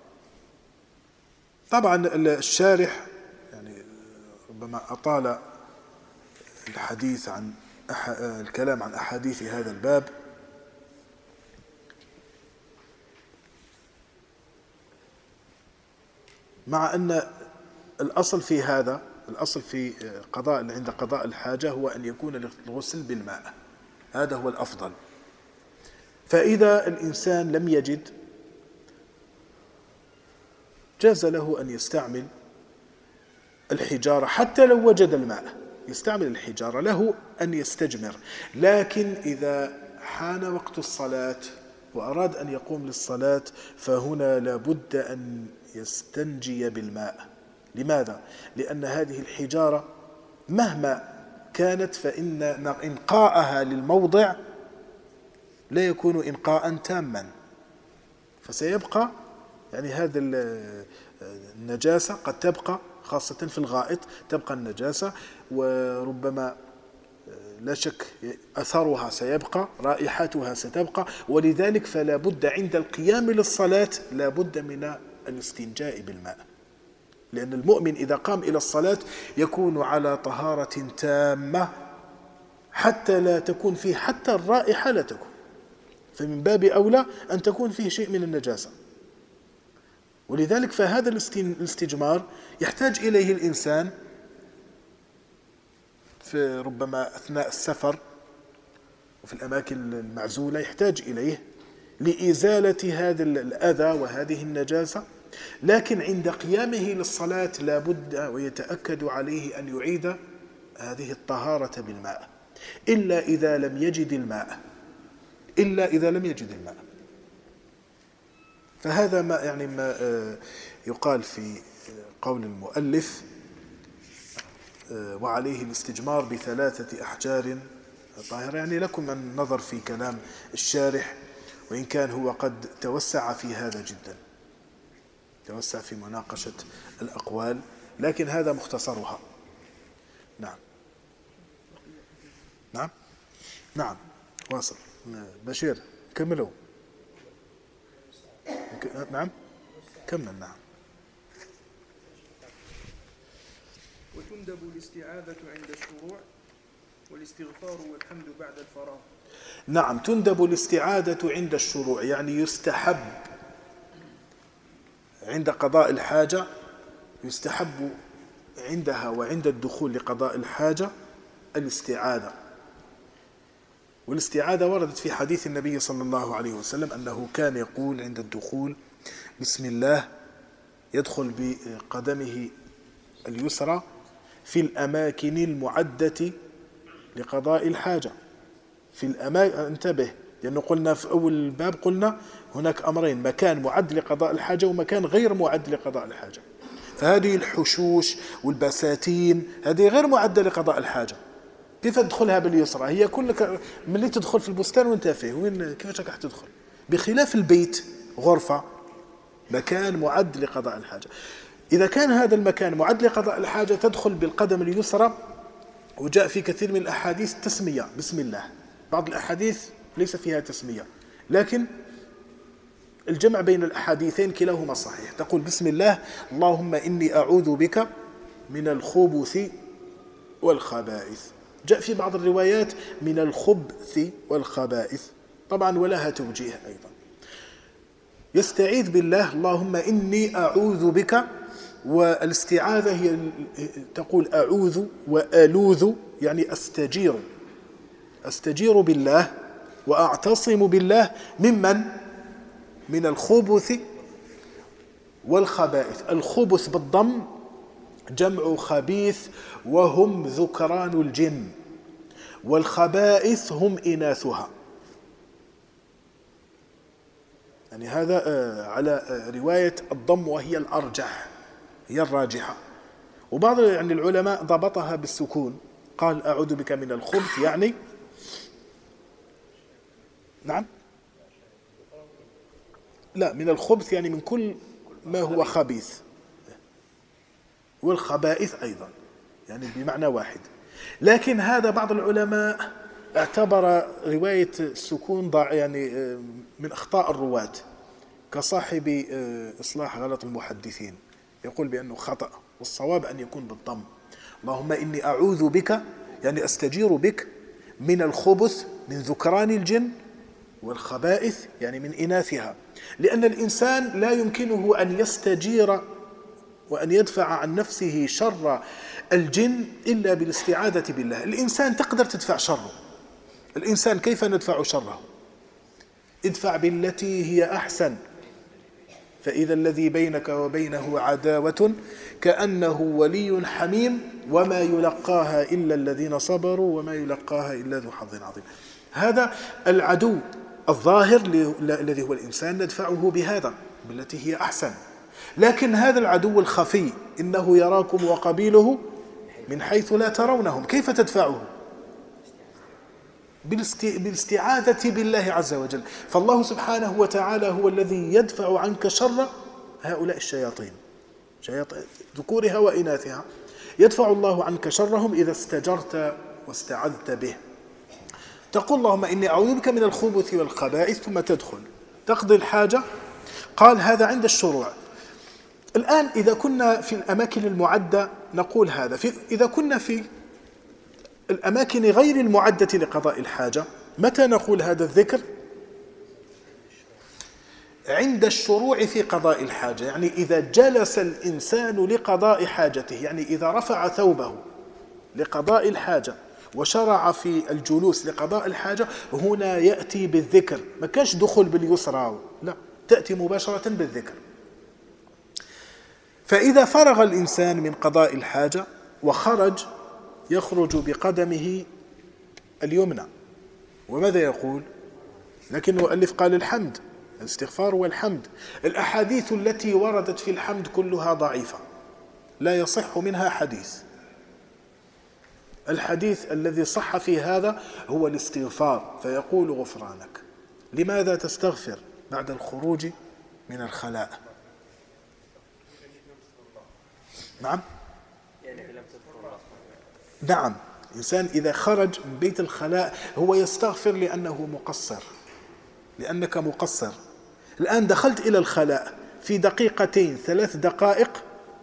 طبعا الشارح يعني ربما أطال الحديث عن الكلام عن أحاديث هذا الباب، مع أن الأصل في هذا، الأصل في عند قضاء الحاجة هو أن يكون الغسل بالماء، هذا هو الأفضل. فإذا الإنسان لم يجد جاز له أن يستعمل الحجارة، حتى لو وجد الماء يستعمل الحجارة، له أن يستجمر. لكن إذا حان وقت الصلاة وأراد أن يقوم للصلاة فهنا لابد أن يستنجي بالماء. لماذا؟ لأن هذه الحجارة مهما كانت فإن إنقاءها للموضع لا يكون إنقاء تاما، فسيبقى يعني هذا النجاسة قد تبقى، خاصة في الغائط تبقى النجاسة، وربما لا شك أثرها سيبقى، رائحتها ستبقى. ولذلك فلا بد عند القيام للصلاة لا بد من الاستنجاء بالماء، لأن المؤمن إذا قام إلى الصلاة يكون على طهارة تامة حتى لا تكون فيه، حتى الرائحة لا تكون، فمن باب أولى أن تكون فيه شيء من النجاسة. ولذلك فهذا الاستجمار يحتاج إليه الإنسان في ربما أثناء السفر وفي الأماكن المعزولة، يحتاج إليه لإزالة هذا الأذى وهذه النجاسة. لكن عند قيامه للصلاة لا بد ويتأكد عليه أن يعيد هذه الطهارة بالماء، إلا إذا لم يجد الماء. فهذا ما يعني ما يقال في قول المؤلف وعليه الاستجمار ب3 أحجار طاهرة. يعني لكم النظر في كلام الشارح، وإن كان هو قد توسع في هذا جدا، توسع في مناقشة الأقوال، لكن هذا مختصرها. نعم واصل بشير كملوا. نعم كمل. نعم. وتندب الاستعاذة عند الشروع والاستغفار والحمد بعد الفراغ. نعم، تندب الاستعاذة عند الشروع، يعني يستحب عند قضاء الحاجة، يستحب عندها وعند الدخول لقضاء الحاجة الاستعاذة. والاستعاذة وردت في حديث النبي صلى الله عليه وسلم أنه كان يقول عند الدخول بسم الله، يدخل بقدمه اليسرى في الأماكن المعدة لقضاء الحاجة. في الأماكن، انتبه، لأنه قلنا في أول الباب قلنا هناك أمرين: مكان معد لقضاء الحاجة ومكان غير معد لقضاء الحاجة. فهذه الحشوش والبساتين هذه غير معدة لقضاء الحاجة، كيف تدخلها باليسرى؟ هي كلك من اللي تدخل في البستان وانت فيه، وين كيف راح تدخل؟ بخلاف البيت، غرفة، مكان معد لقضاء الحاجة. إذا كان هذا المكان معد لقضاء الحاجة تدخل بالقدم اليسرى. وجاء في كثير من الأحاديث تسمية بسم الله، بعض الأحاديث ليس فيها تسمية، لكن الجمع بين الأحاديثين كلاهما صحيح. تقول بسم الله اللهم إني أعوذ بك من الخبث والخبائث. جاء في بعض الروايات من الخبث والخبائث طبعا، ولها توجيه أيضا. يستعيذ بالله اللهم إني أعوذ بك، والاستعاذة هي تقول أعوذ وألوذ، يعني أستجير بالله وأعتصم بالله ممن؟ من الخبث والخبائث. الخبث بالضم جمع خبيث وهم ذكران الجن، والخبائث هم إناثها. يعني هذا على رواية الضم وهي الأرجح، هي الراجحة. وبعض يعني العلماء ضبطها بالسكون، قال أعوذ بك من الخبث، يعني نعم لا، من الخبث يعني من كل ما هو خبيث. والخبائث أيضا، يعني بمعنى واحد. لكن هذا بعض العلماء اعتبر رواية السكون يعني من أخطاء الرواة، كصاحب إصلاح غلط المحدثين يقول بأنه خطأ، والصواب أن يكون بالضم. اللهم إني أعوذ بك، يعني أستجير بك من الخبث من ذكران الجن، والخبائث يعني من إناثها، لأن الإنسان لا يمكنه أن يستجير وأن يدفع عن نفسه شر الجن إلا بالاستعاذة بالله. الإنسان تقدر تدفع شره، الإنسان كيف ندفع شره؟ ادفع بالتي هي أحسن، فإذا الذي بينك وبينه عداوة كأنه ولي حميم وما يلقاها إلا الذين صبروا وما يلقاها إلا ذو حظ عظيم. هذا العدو الظاهر الذي هو الإنسان ندفعه بهذا بالتي هي أحسن. لكن هذا العدو الخفي إنه يراكم وقبيله من حيث لا ترونهم، كيف تدفعه؟ بالاستعاذة بالله عز وجل. فالله سبحانه وتعالى هو الذي يدفع عنك شر هؤلاء الشياطين، ذكورها وإناثها، يدفع الله عنك شرهم إذا استجرت واستعذت به. تقول اللهم إني أعوذ بك من الخبث والخبائث، ثم تدخل تقضي الحاجة. قال هذا عند الشروع. الآن إذا كنا في الأماكن المعدة نقول هذا، إذا كنا في الأماكن غير المعدة لقضاء الحاجة متى نقول هذا الذكر؟ عند الشروع في قضاء الحاجة، يعني إذا جلس الإنسان لقضاء حاجته، يعني إذا رفع ثوبه لقضاء الحاجة وشرع في الجلوس لقضاء الحاجة، هنا يأتي بالذكر. ما كانش دخل باليسرى، لا، تأتي مباشرة بالذكر. فإذا فرغ الإنسان من قضاء الحاجة وخرج، يخرج بقدمه اليمنى، وماذا يقول؟ لكن المؤلف قال الحمد، الاستغفار والحمد. الأحاديث التي وردت في الحمد كلها ضعيفة، لا يصح منها حديث. الحديث الذي صح في هذا هو الاستغفار، فيقول غفرانك. لماذا تستغفر بعد الخروج من الخلاء؟ نعم، نعم، الإنسان إذا خرج من بيت الخلاء هو يستغفر لأنه مقصر، لأنك مقصر. الآن دخلت إلى الخلاء في دقيقتين 3 دقائق،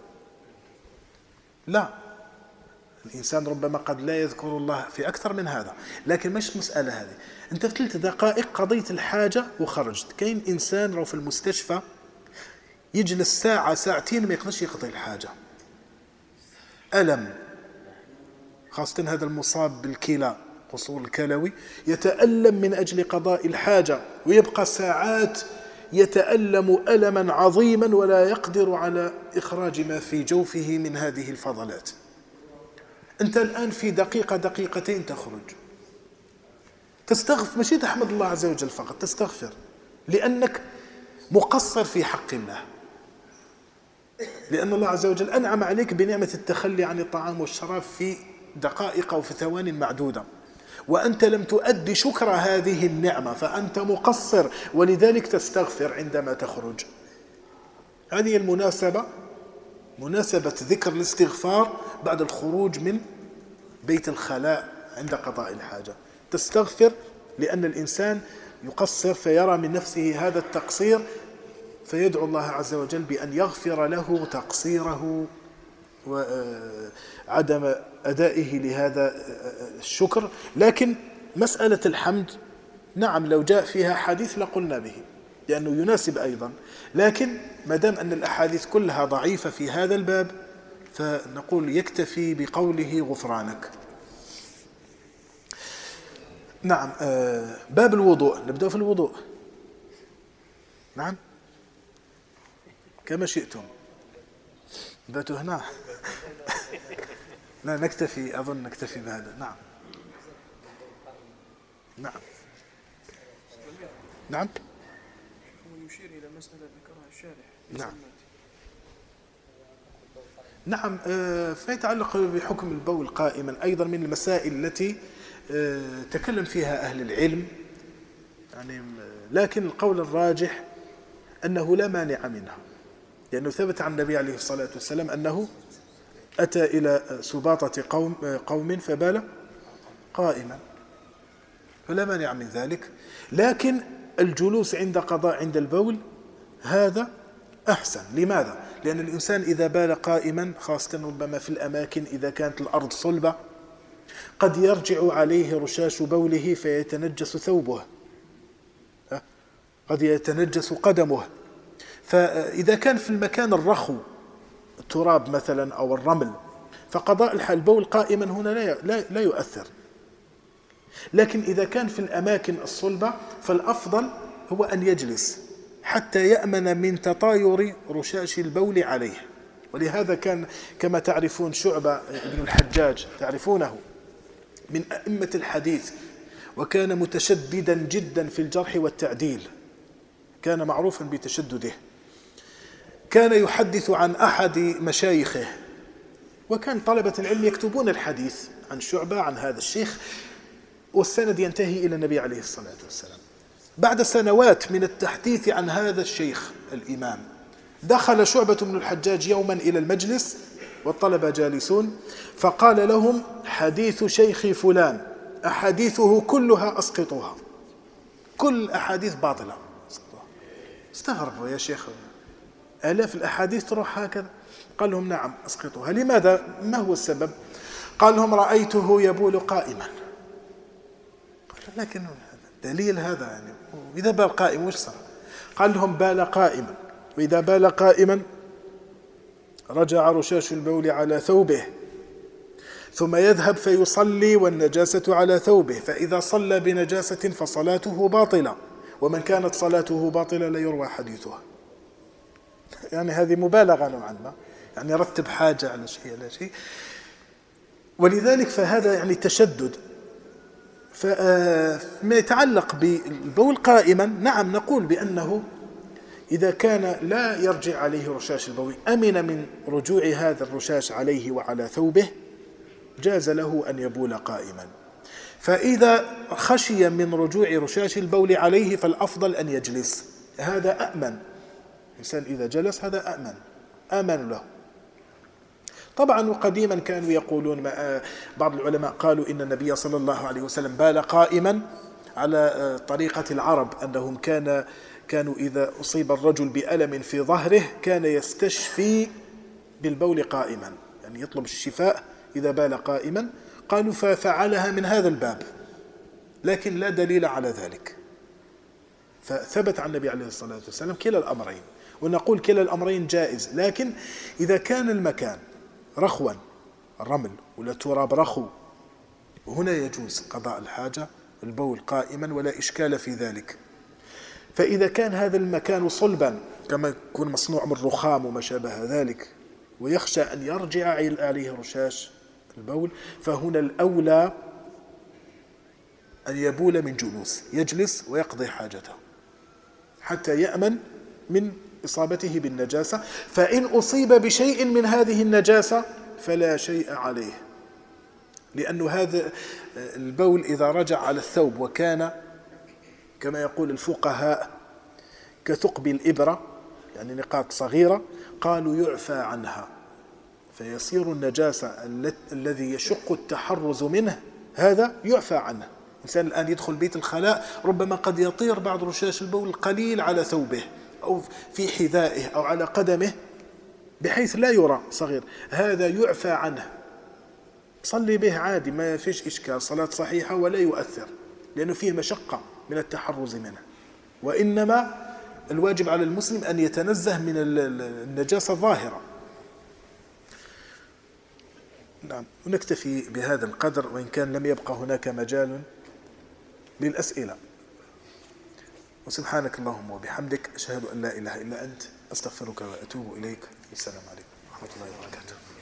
لا، الإنسان ربما قد لا يذكر الله في أكثر من هذا، لكن مش مسألة هذه. أنت في 3 دقائق قضيت الحاجة وخرجت. كاين إنسان رو في المستشفى يجلس ساعة ساعتين ما يقدرش يقضي الحاجة، ألم، خاصة هذا المصاب بالكلى، قصور الكلوي، يتألم من أجل قضاء الحاجة ويبقى ساعات يتألم ألما عظيما ولا يقدر على إخراج ما في جوفه من هذه الفضلات. أنت الآن في دقيقة دقيقتين تخرج، تستغفر، ماشي تحمد الله عز وجل فقط، تستغفر لأنك مقصر في حق الله، لأن الله عز وجل أنعم عليك بنعمة التخلي عن الطعام والشراب في دقائق أو في ثوان معدودة، وأنت لم تؤدي شكر هذه النعمة، فأنت مقصر، ولذلك تستغفر عندما تخرج. هذه المناسبة، مناسبة ذكر الاستغفار بعد الخروج من بيت الخلاء عند قضاء الحاجة. تستغفر لأن الإنسان يقصر فيرى من نفسه هذا التقصير، فيدعو الله عز وجل بأن يغفر له تقصيره وعدم أدائه لهذا الشكر. لكن مسألة الحمد نعم لو جاء فيها حديث لقلنا به لأنه يناسب أيضا، لكن ما دام أن الأحاديث كلها ضعيفة في هذا الباب فنقول يكتفي بقوله غفرانك. نعم، باب الوضوء، نبدأ في الوضوء. نعم، كما شئتم، باتوا هنا. لا نكتفي، أظن نكتفي بهذا. نعم، نعم، نعم، يشير إلى مسألة ذكرها الشارح. نعم، نعم، فيما يتعلق بحكم البول قائما أيضا من المسائل التي تكلم فيها أهل العلم، يعني لكن القول الراجح أنه لا مانع منها، لأنه ثبت عن النبي عليه الصلاة والسلام أتى إلى سباطة قوم فبال قائما، فلا مانع من ذلك. لكن الجلوس عند البول هذا أحسن. لماذا؟ لأن الإنسان إذا بال قائما، خاصة ربما في الأماكن إذا كانت الأرض صلبة، قد يرجع عليه رشاش بوله فيتنجس ثوبه، قد يتنجس قدمه. فإذا كان في المكان الرخو التراب مثلا أو الرمل، فقضاء البول قائما هنا لا يؤثر. لكن إذا كان في الأماكن الصلبة فالأفضل هو أن يجلس حتى يأمن من تطاير رشاش البول عليه. ولهذا كان كما تعرفون شعبة بن الحجاج، تعرفونه، من أئمة الحديث، وكان متشددا جدا في الجرح والتعديل، كان معروفا بتشدده. كان يحدث عن أحد مشايخه، وكان طلبة العلم يكتبون الحديث عن شعبة عن هذا الشيخ، والسند ينتهي إلى النبي عليه الصلاة والسلام. بعد سنوات من التحديث عن هذا الشيخ الإمام، دخل شعبة بن الحجاج يوما إلى المجلس والطلبة جالسون، فقال لهم: حديث شيخي فلان أحاديثه كلها أسقطوها، كل أحاديث باطلة. استغربوا: يا شيخ، آلاف الأحاديث تروح هكذا؟ قال لهم: نعم أسقطوها. لماذا؟ ما هو السبب؟ قال لهم: رأيته يبول قائما. قال: لكن دليل هذا يعني، إذا بال قائم وش صار؟ قال لهم: بال قائما، وإذا بال قائما رجع رشاش البول على ثوبه، ثم يذهب فيصلي والنجاسة على ثوبه، فإذا صلى بنجاسة فصلاته باطلة، ومن كانت صلاته باطلة لا يروى حديثها. يعني هذه مبالغة نوعا ما، يعني رتب حاجة على شيء. ولذلك فهذا يعني تشدد. فما يتعلق بالبول قائما، نعم نقول بأنه إذا كان لا يرجع عليه رشاش البول، أمن من رجوع هذا الرشاش عليه وعلى ثوبه، جاز له أن يبول قائما. فإذا خشي من رجوع رشاش البول عليه فالأفضل أن يجلس، هذا أأمن. الإنسان إذا جلس هذا آمن له. طبعا وقديما كانوا يقولون، بعض العلماء قالوا إن النبي صلى الله عليه وسلم بال قائما على طريقة العرب، أنهم كانوا إذا أصيب الرجل بألم في ظهره كان يستشفي بالبول قائما، يعني يطلب الشفاء إذا بال قائما. قالوا ففعلها من هذا الباب، لكن لا دليل على ذلك. فثبت عن النبي عليه الصلاة والسلام كلا الأمرين، ونقول كلا الأمرين جائز. لكن إذا كان المكان رخوا، الرمل ولا تراب رخو، وهنا يجوز قضاء الحاجة البول قائما ولا إشكال في ذلك. فإذا كان هذا المكان صلبا كما يكون مصنوع من رخام وما شابه ذلك، ويخشى أن يرجع عليه رشاش البول، فهنا الأولى أن يبول من جلوس، يجلس ويقضي حاجته حتى يأمن من إصابته بالنجاسة. فإن أصيب بشيء من هذه النجاسة فلا شيء عليه، لأن هذا البول إذا رجع على الثوب وكان كما يقول الفقهاء كثقب الإبرة، يعني نقاط صغيرة، قالوا يعفى عنها، فيصير النجاسة الذي يشق التحرز منه هذا يعفى عنه. الإنسان الآن يدخل بيت الخلاء ربما قد يطير بعض رشاش البول قليل على ثوبه أو في حذائه أو على قدمه بحيث لا يرى صغير، هذا يعفى عنه، صلي به عادي ما فيش إشكال، صلاة صحيحة ولا يؤثر، لأنه فيه مشقة من التحرز منه. وإنما الواجب على المسلم أن يتنزه من النجاسة الظاهرة. نعم، ونكتفي بهذا القدر، وإن كان لم يبقى هناك مجال للأسئلة. وسبحانك اللهم وبحمدك، أشهد أن لا إله إلا أنت، أستغفرك وأتوب إليك. السلام عليكم ورحمة الله وبركاته.